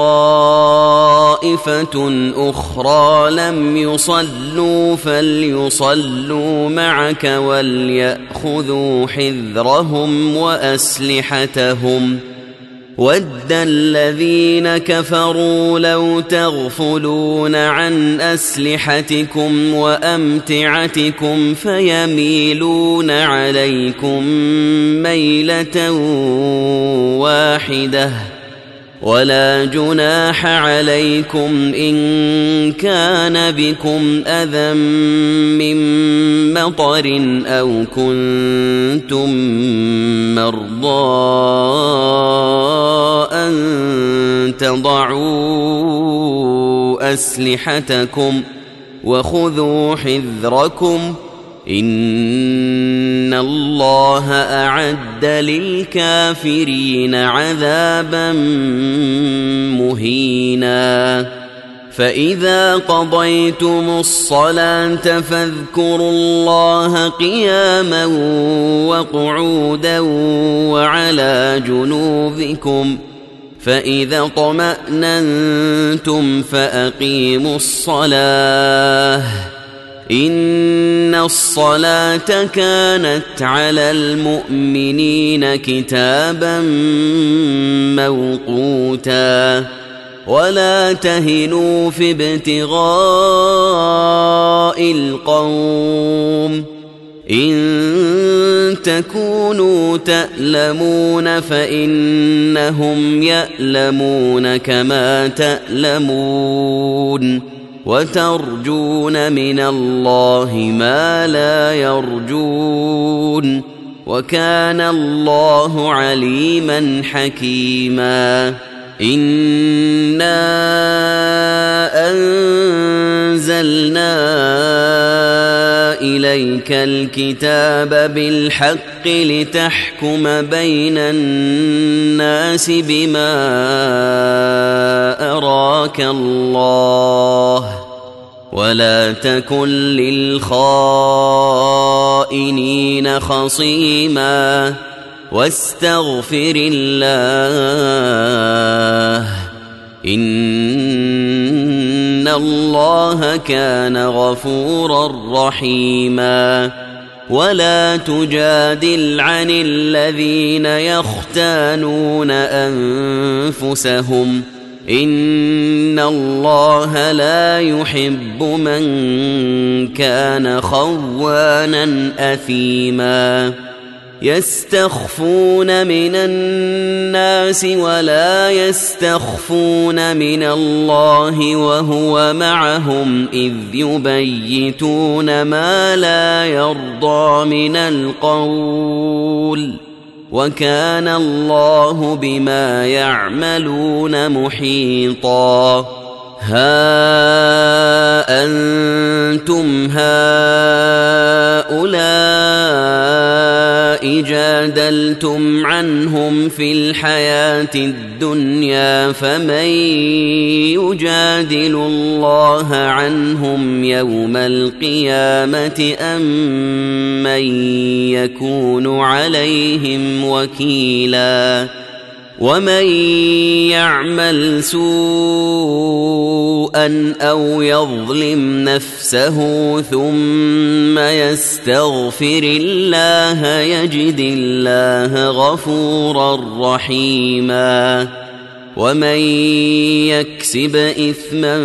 طائفة أخرى لم يصلوا فليصلوا معك وليأخذوا حذرهم وأسلحتهم ود الذين كفروا لو تغفلون عن أسلحتكم وأمتعتكم فيميلون عليكم ميلة واحدة ولا جناح عليكم إن كان بكم أذى من مطر أو كنتم مرضى أن تضعوا أسلحتكم وخذوا حذركم إن الله أعد للكافرين عذابا مهينا فإذا قضيتم الصلاة فاذكروا الله قياما وقعودا وعلى جنوبكم فإذا اطمأننتم فأقيموا الصلاة إن الصلاة كانت على المؤمنين كتابا موقوتا ولا تهنوا في ابتغاء القوم إن تكونوا تألمون فإنهم يألمون كما تألمون وترجون من الله ما لا يرجون وكان الله عليما حكيما إنا أنزلنا إليك الكتاب بالحق لتحكم بين الناس بما أراك الله ولا تكن للخائنين خصيما واستغفر الله إن الله كان غفورا رحيما ولا تجادل عن الذين يختانون أنفسهم إن الله لا يحب من كان خوانا أثيما يستخفون من الناس ولا يستخفون من الله وهو معهم إذ يبيتون ما لا يرضى من القول وكان الله بما يعملون محيطا ها أنتم هؤلاء جادلتم عنهم في الحياة الدنيا فمن يجادل الله عنهم يوم القيامة أم من يكون عليهم وكيلا ومن يعمل سوءا أو يظلم نفسه ثم يستغفر الله يجد الله غفورا رحيما ومن يكسب إثما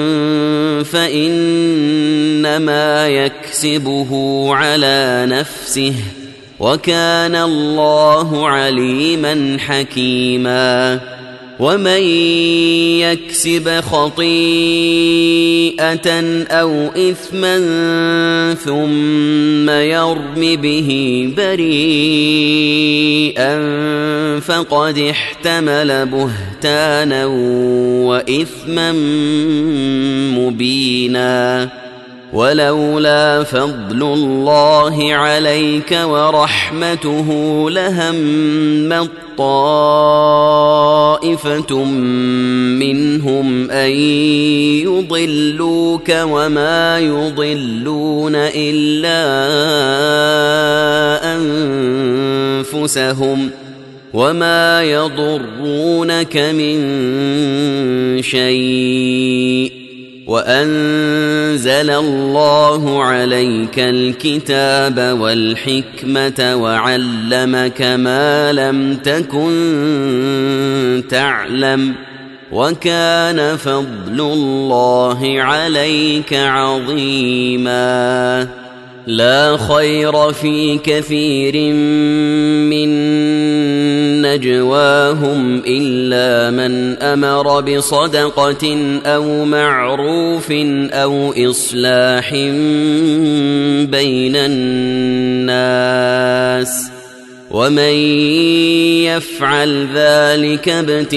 فإنما يكسبه على نفسه وكان الله عليما حكيما ومن يكسب خطيئة أو إثما ثم يرم به بريئا فقد احتمل بهتانا وإثما مبينا ولولا فضل الله عليك ورحمته لهمت طائفة منهم أن يضلوك وما يضلون إلا أنفسهم وما يضرونك من شيء وأنزل الله عليك الكتاب والحكمة وعلمك ما لم تكن تعلم وكان فضل الله عليك عظيما لا خير في كثير من نجواهم إلا من أمر بصدقة أو معروف أو إصلاح بين الناس ومن يفعل ذلك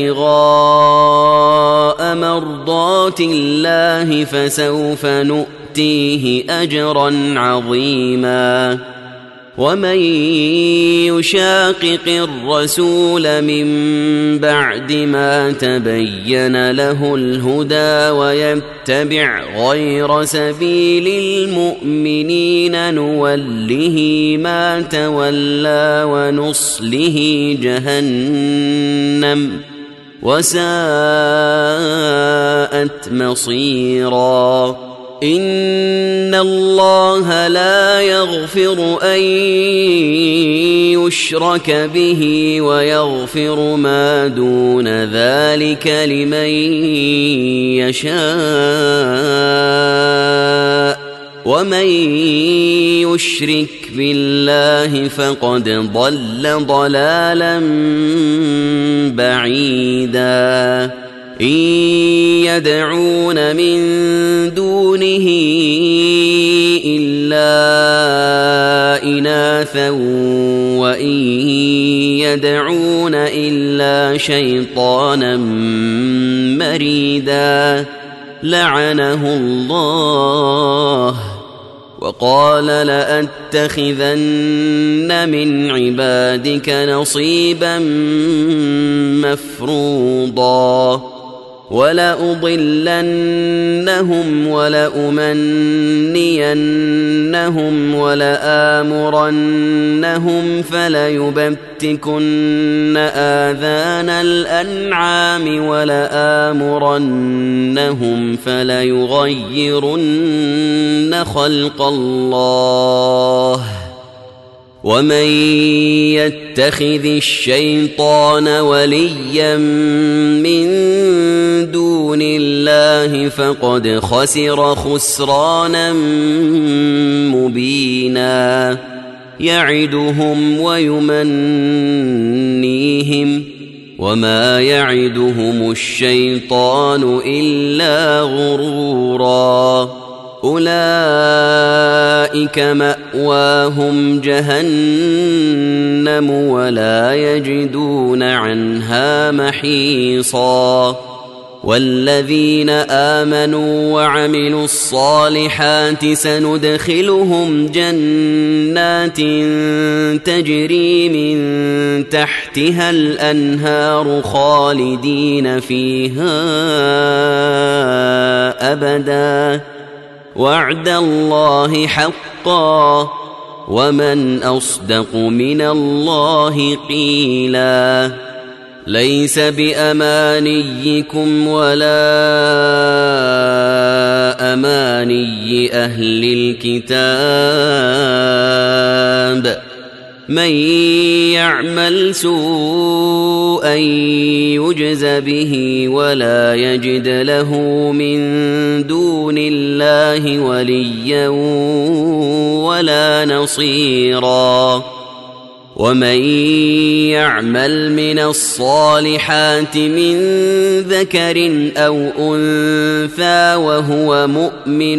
ابتغاء مرضات الله فسوف نؤتيه أجرا عظيما ومن يشاقق الرسول من بعد ما تبين له الهدى ويتبع غير سبيل المؤمنين نوله ما تولى ونصله جهنم وساءت مصيرا إن الله لا يغفر أن يشرك به ويغفر ما دون ذلك لمن يشاء ومن يشرك بالله فقد ضل ضلالا بعيدا إن يدعون من دونه إلا إناثا وإن يدعون إلا شيطانا مريدا لعنه الله وقال لأتخذن من عبادك نصيبا مفروضا ولأضلنهم ولأمنينهم ولآمرنهم فليبتكن آذان الأنعام ولآمرنهم فليغيرن خلق الله ومن يتخذ الشيطان وليا من دون الله فقد خسر خسرانا مبينا يعدهم ويمنيهم وما يعدهم الشيطان إلا غرورا أولئك مأواهم جهنم ولا يجدون عنها محيصا والذين آمنوا وعملوا الصالحات سندخلهم جنات تجري من تحتها الأنهار خالدين فيها أبدا وعد الله حقا ومن أصدق من الله قيلا ليس بأمانيكم ولا أماني أهل الكتاب من يعمل سوءا يجز به ولا يجد له من دون الله وليا ولا نصيرا ومن يعمل من الصالحات من ذكر أو أنثى وهو مؤمن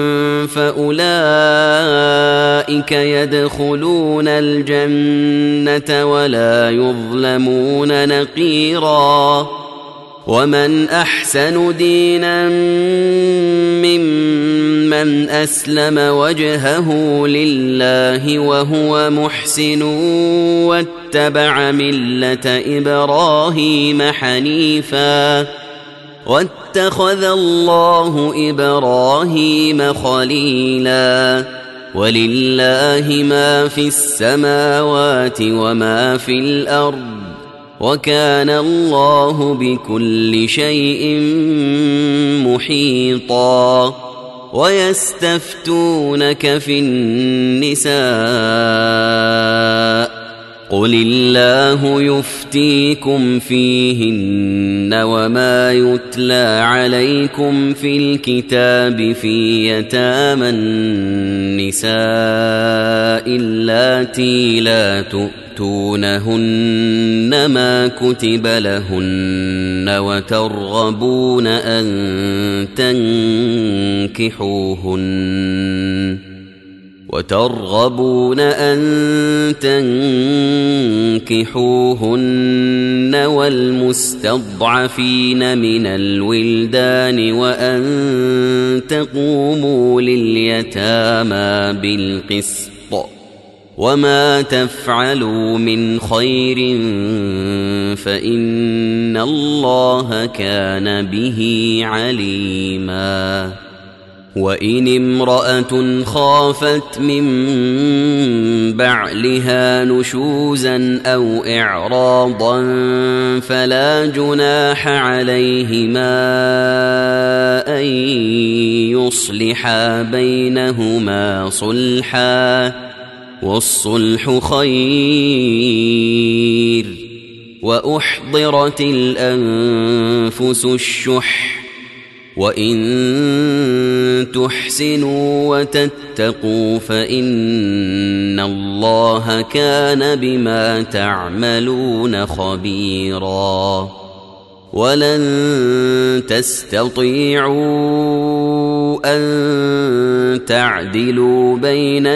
فأولئك يدخلون الجنة ولا يظلمون نقيرا ومن أحسن دينا ممن أسلم وجهه لله وهو محسن واتبع ملة إبراهيم حنيفا واتخذ الله إبراهيم خليلا ولله ما في السماوات وما في الأرض وكان الله بكل شيء محيطا. ويستفتونك في النساء قل الله يفتيكم فيهن وما يتلى عليكم في الكتاب في يتامى النساء اللاتي لا تؤتونهن ما كتب لهن وترغبون أن تنكحوهن والمستضعفين من الولدان وأن تقوموا لليتامى بالقسط وما تفعلوا من خير فإن الله كان به عليما. وإن امرأة خافت من بعلها نشوزا أو إعراضا فلا جناح عليهما أن يصلحا بينهما صلحا والصلح خير. وأحضرت الأنفس الشح وإن تحسنوا وتتقوا فإن الله كان بما تعملون خبيرا. ولن تستطيعوا أن تعدلوا بين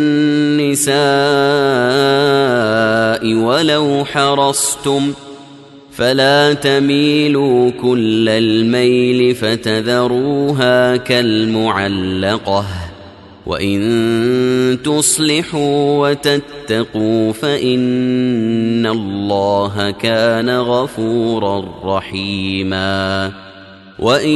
النساء ولو حرصتم فلا تميلوا كل الميل فتذروها كالمعلقة. وإن تصلحوا وتتقوا فإن الله كان غفورا رحيما. وإن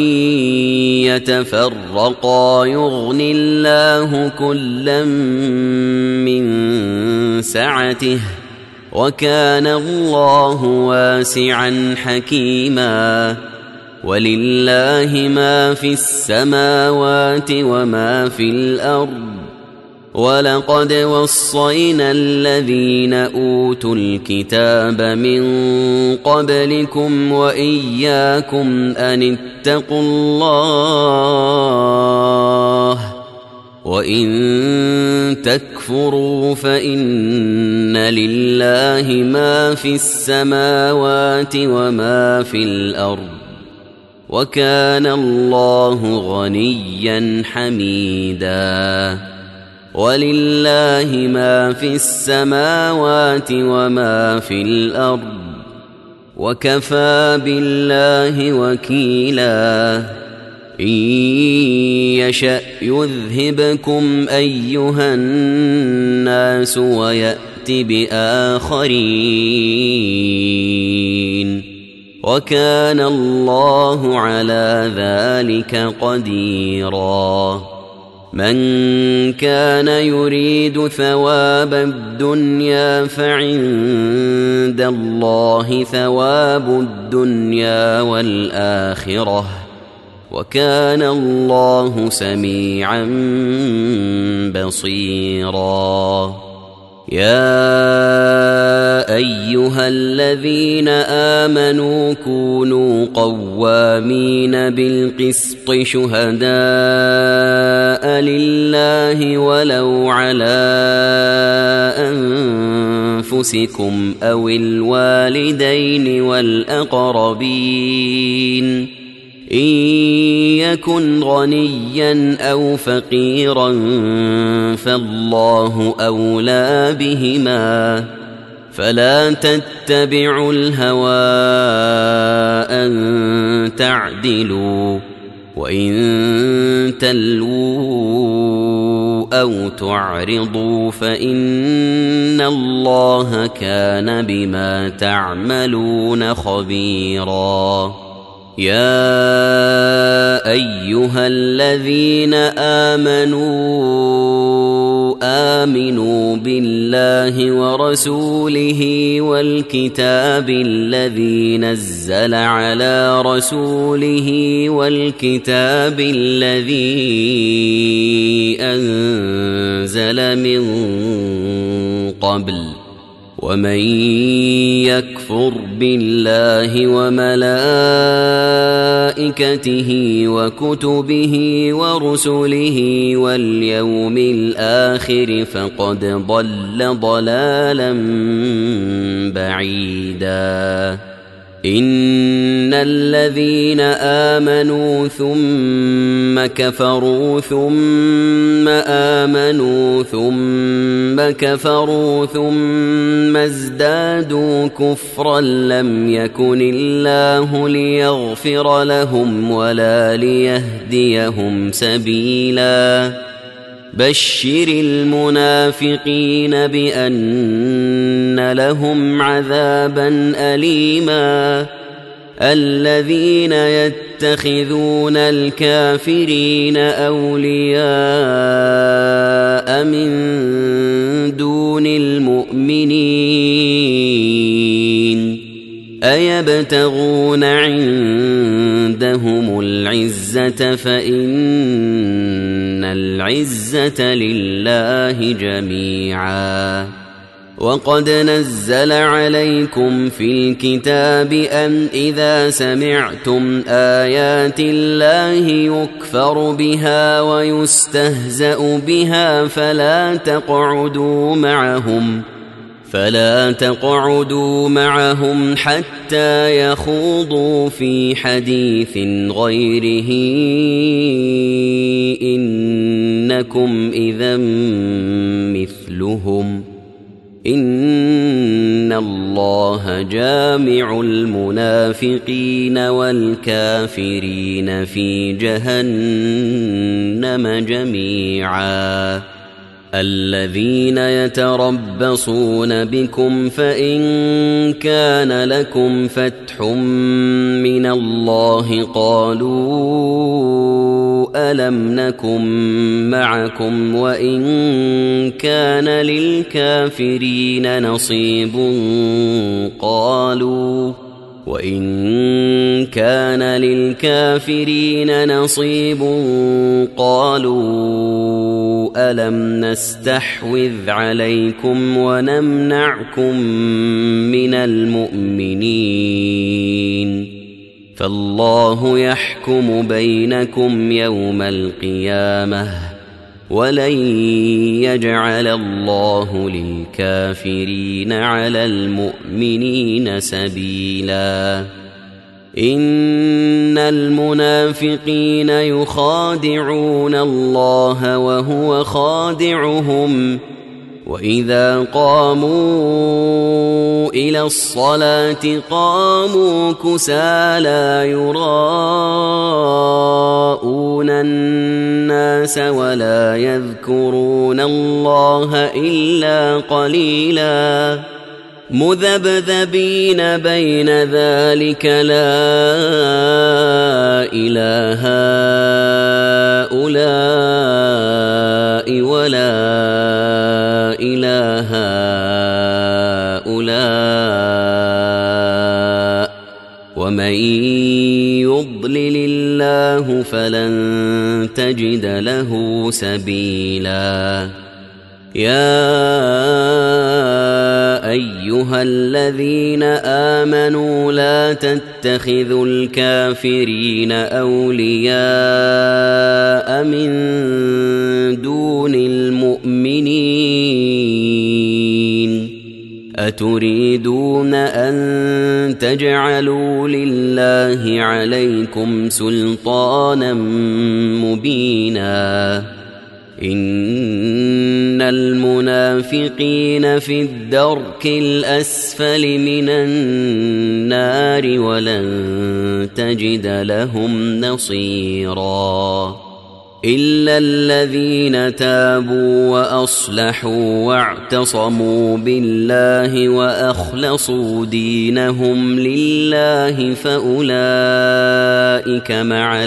يتفرقا يغن الله كلا من سعته وكان الله واسعا حكيما. ولله ما في السماوات وما في الأرض. ولقد وصينا الذين أوتوا الكتاب من قبلكم وإياكم أن اتقوا الله وإن تكفروا فإن لله ما في السماوات وما في الأرض وكان الله غنيا حميدا. ولله ما في السماوات وما في الأرض وكفى بالله وكيلا. إن يشأ يذهبكم أيها الناس ويأت بآخرين وكان الله على ذلك قديرا. من كان يريد ثواب الدنيا فعند الله ثواب الدنيا والآخرة وكان الله سميعا بصيرا. يا أيها الذين آمنوا كونوا قوامين بالقسط شهداء لله ولو على أنفسكم أو الوالدين والأقربين إن يكن غنيا أو فقيرا فالله أولى بهما فلا تتبعوا الهوى أن تعدلوا وإن تلووا أو تعرضوا فإن الله كان بما تعملون خبيرا. يا أيها الذين آمنوا بالله ورسوله والكتاب الذي نزل على رسوله والكتاب الذي أنزل من قبل ومن يكفر بالله وملائكته وكتبه ورسله واليوم الآخر فقد ضل ضلالا بعيدا إن الذين آمنوا ثم كفروا ثم آمنوا ثم كفروا ثم ازدادوا كفرا لم يكن الله ليغفر لهم ولا ليهديهم سبيلا بشر المنافقين بأن لهم عذابا أليما الذين يتخذون الكافرين أولياء من دون المؤمنين أيبتغون عندهم العزة فإن العزة لله جميعا وقد نزل عليكم في الكتاب أن إذا سمعتم آيات الله يكفر بها ويستهزأ بها فلا تقعدوا معهم حتى يخوضوا في حديث غيره إنكم إذا مثلهم إن الله جامع المنافقين والكافرين في جهنم جميعا الذين يتربصون بكم فإن كان لكم فتح من الله قالوا ألم نكن معكم وإن كان للكافرين نصيب قالوا ألم نستحوذ عليكم ونمنعكم من المؤمنين فالله يحكم بينكم يوم القيامة ولن يجعل الله للكافرين على المؤمنين سبيلا إن المنافقين يخادعون الله وهو خادعهم وإذا قاموا إلى الصلاة قاموا كسالى يراءون الناس ولا يذكرون الله إلا قليلا مذبذبين بين ذلك لا إله هؤلاء ولا إله هؤلاء ومن يضلل الله فلن تجد له سبيلا يا أيها الذين آمنوا لا تتخذوا الكافرين أولياء من دون المؤمنين أتريدون أن تجعلوا لله عليكم سلطانا مبينا إن المنافقين في الدرك الأسفل من النار ولن تجد لهم نصيرا إلا الذين تابوا وأصلحوا واعتصموا بالله وأخلصوا دينهم لله فأولئك مع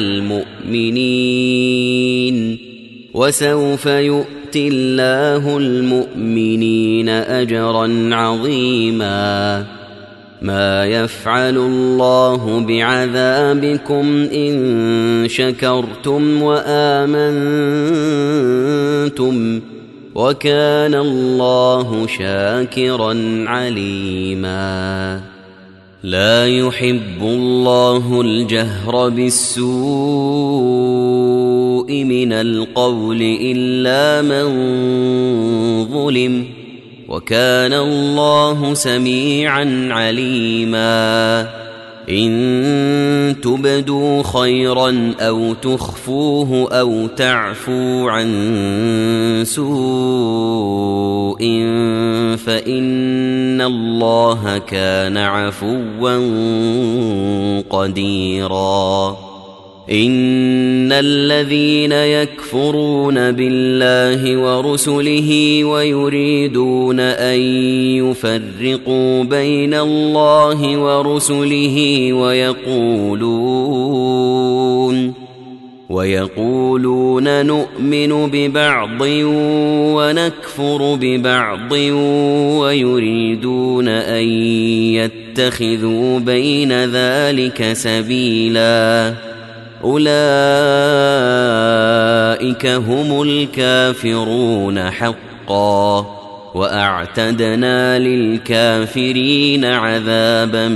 المؤمنين وسوف يؤتي الله المؤمنين أجرا عظيما ما يفعل الله بعذابكم إن شكرتم وآمنتم وكان الله شاكرا عليما لا يحب الله الجهر بالسوء من القول إلا من ظلم وكان الله سميعا عليما إن تبدوا خيرا أو تخفوه أو تعفوا عن سوء فإن الله كان عفوا قديرا إن الذين يكفرون بالله ورسله ويريدون أن يفرقوا بين الله ورسله ويقولون نؤمن ببعض ونكفر ببعض ويريدون أن يتخذوا بين ذلك سبيلا أولئك هم الكافرون حقا وأعتدنا للكافرين عذابا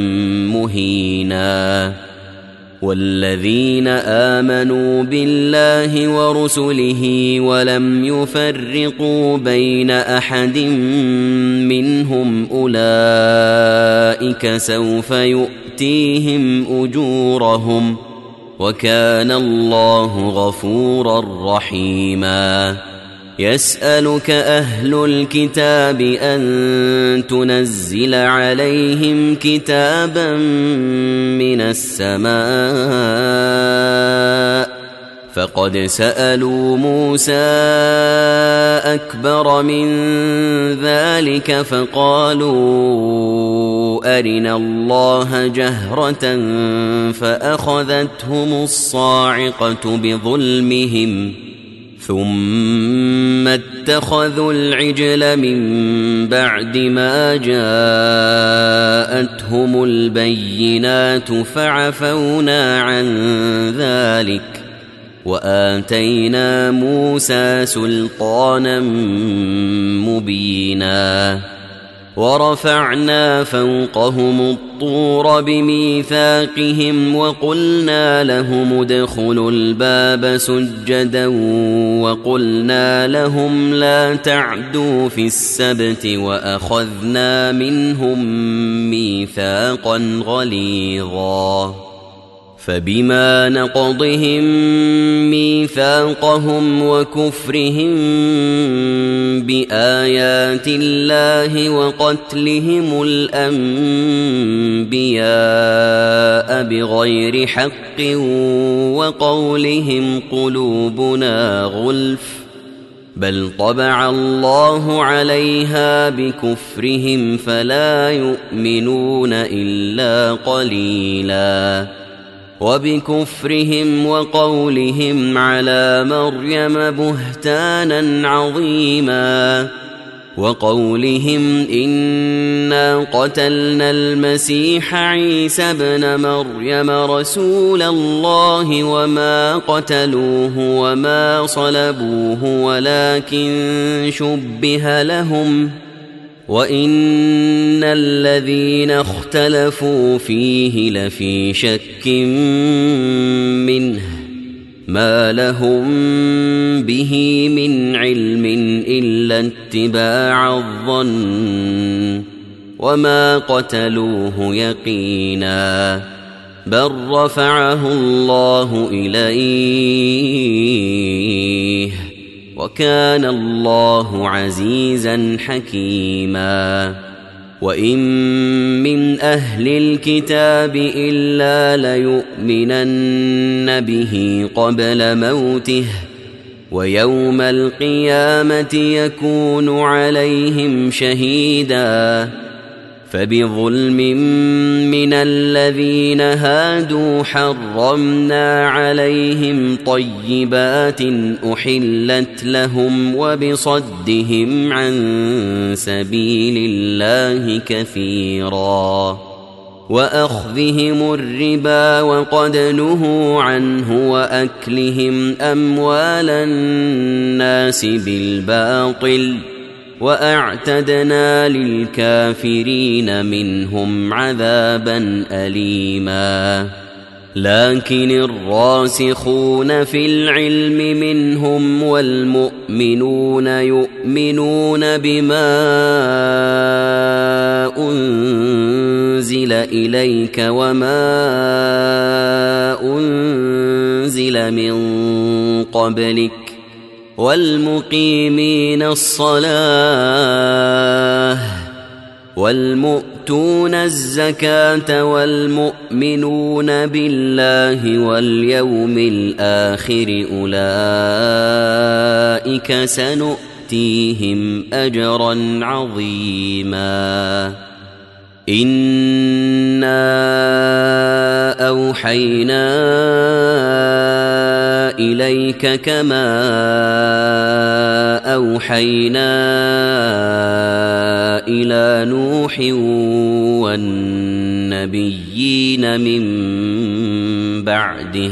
مهينا والذين آمنوا بالله ورسله ولم يفرقوا بين أحد منهم أولئك سوف يؤتيهم أجورهم وكان الله غفورا رحيما يسألك أهل الكتاب أن تنزل عليهم كتابا من السماء فقد سألوا موسى أكبر من ذلك فقالوا أرنا الله جهرة فأخذتهم الصاعقة بظلمهم ثم اتخذوا العجل من بعد ما جاءتهم البينات فعفونا عن ذلك وآتينا موسى سلطانا مبينا ورفعنا فوقهم الطور بميثاقهم وقلنا لهم ادخلوا الباب سجدا وقلنا لهم لا تعدوا في السبت وأخذنا منهم ميثاقا غليظا فبما نقضهم ميثاقهم وكفرهم بآيات الله وقتلهم الأنبياء بغير حق وقولهم قلوبنا غلف بل طبع الله عليها بكفرهم فلا يؤمنون إلا قليلا وبكفرهم وقولهم على مريم بهتانا عظيما وقولهم إنا قتلنا المسيح عيسى ابن مريم رسول الله وما قتلوه وما صلبوه ولكن شبه لهم وإن الذين اختلفوا فيه لفي شك منه ما لهم به من علم إلا اتباع الظن وما قتلوه يقينا بل رفعه الله إليه وكان الله عزيزا حكيما وإن من أهل الكتاب إلا ليؤمنن به قبل موته ويوم القيامة يكون عليهم شهيدا فبظلم من الذين هادوا حرمنا عليهم طيبات أحلت لهم وبصدهم عن سبيل الله كثيرا وأخذهم الربا وقد نهوا عنه وأكلهم أموال الناس بالباطل وأعتدنا للكافرين منهم عذابا أليما لكن الراسخون في العلم منهم والمؤمنون يؤمنون بما أنزل إليك وما أنزل من قبلك والمقيمين الصلاة والمؤتون الزكاة والمؤمنون بالله واليوم الآخر أولئك سنؤتيهم أجرا عظيما إنا أوحينا إليك كما أوحينا إلى نوح والنبيين من بعده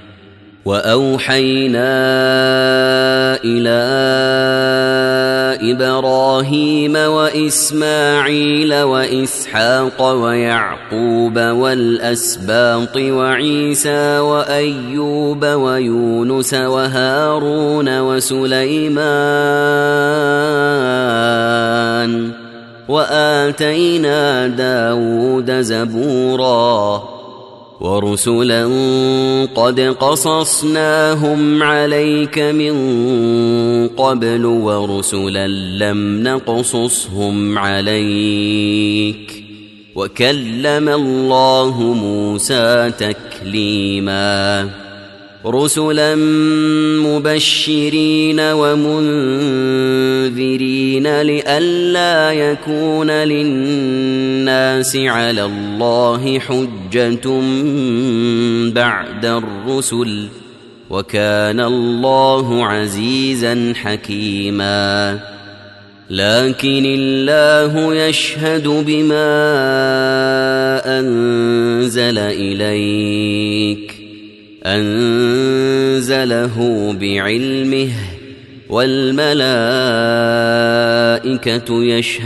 وأوحينا إلى إبراهيم وإسماعيل وإسحاق ويعقوب والأسباط وعيسى وأيوب ويونس وهارون وسليمان وآتينا داود زبورا ورسلا قد قصصناهم عليك من قبل ورسلا لم نقصصهم عليك وكلم الله موسى تكليما رسلا مبشرين ومنذرين لئلا يكون للناس على الله حجة بعد الرسل وكان الله عزيزا حكيما لكن الله يشهد بما أنزل إليك أنزله بعلمه والملائكة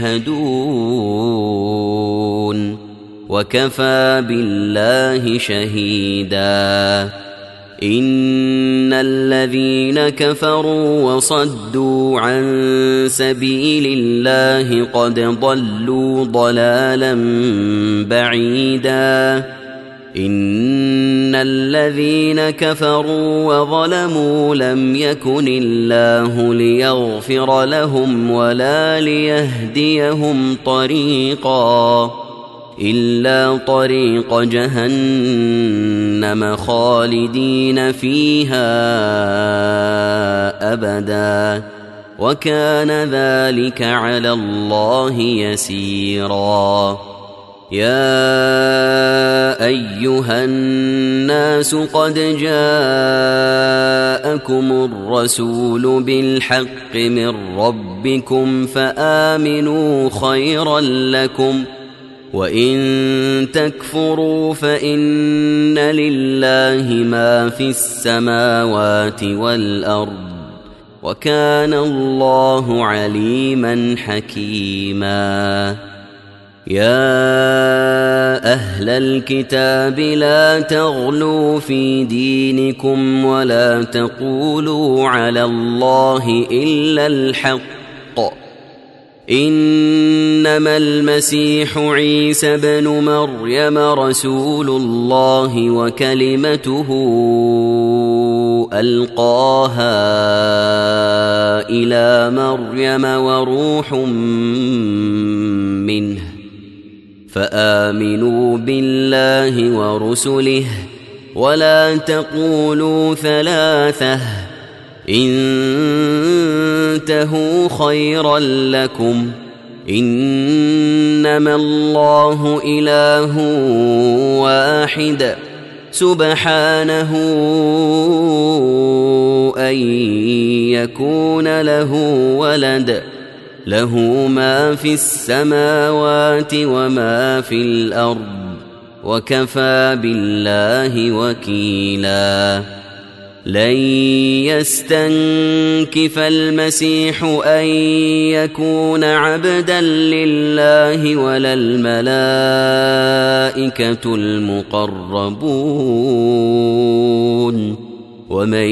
يشهدون وكفى بالله شهيدا إن الذين كفروا وصدوا عن سبيل الله قد ضلوا ضلالا بعيدا إن الذين كفروا وظلموا لم يكن الله ليغفر لهم ولا ليهديهم طريقا إلا طريق جهنم خالدين فيها أبدا وكان ذلك على الله يسيرا يا أيها الناس قد جاءكم الرسول بالحق من ربكم فآمنوا خيرا لكم وإن تكفروا فإن لله ما في السماوات والأرض وكان الله عليما حكيما يا أهل الكتاب لا تغلوا في دينكم ولا تقولوا على الله إلا الحق إنما المسيح عيسى بن مريم رسول الله وكلمته ألقاها إلى مريم وروح منه فآمنوا بالله ورسله ولا تقولوا ثلاثة انتهوا خيرا لكم إنما الله إله واحد سبحانه أن يكون له ولد له ما في السماوات وما في الأرض وكفى بالله وكيلا لن يستنكف المسيح أن يكون عبدا لله ولا الملائكة المقربون ومن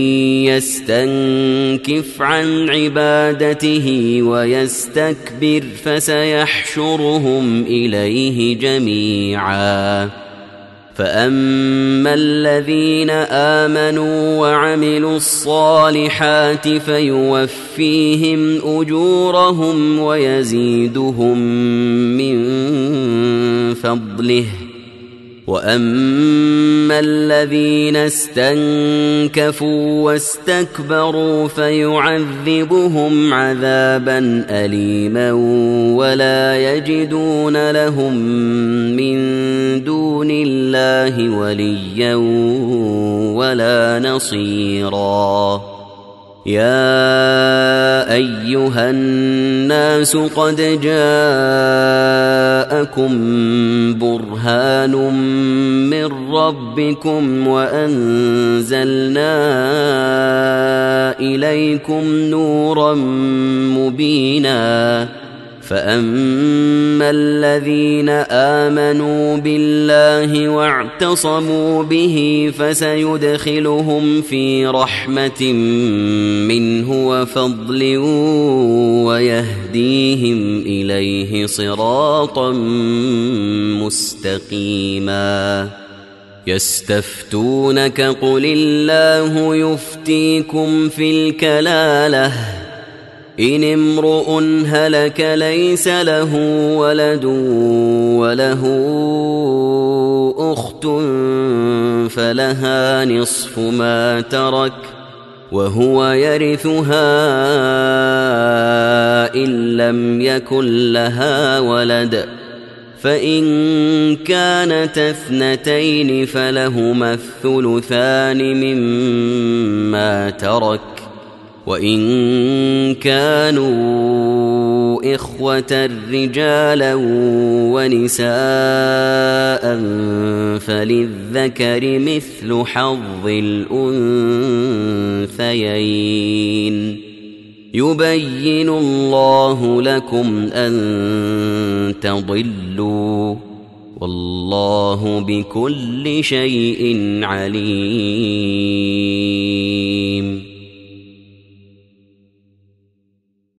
يستنكف عن عبادته ويستكبر فسيحشرهم إليه جميعا فأما الذين آمنوا وعملوا الصالحات فيوفيهم أجورهم ويزيدهم من فضله وأما الذين استنكفوا واستكبروا فيعذبهم عذابا أليما ولا يجدون لهم من دون الله وليا ولا نصيرا يا أيها الناس قد جاءكم برهان من ربكم وأنزلنا إليكم نورا مبينا فأما الذين آمنوا بالله واعتصموا به فسيدخلهم في رحمة منه وفضل ويهديهم إليه صراطا مستقيما يستفتونك قل الله يفتيكم في الكلالة إن امرؤ هلك ليس له ولد وله أخت فلها نصف ما ترك وهو يرثها إن لم يكن لها ولد فإن كانت اثنتين فلهما الثلثان مما ترك وإن كانوا إخوة رجالا ونساء فللذكر مثل حظ الأنثيين يبين الله لكم أن تضلوا والله بكل شيء عليم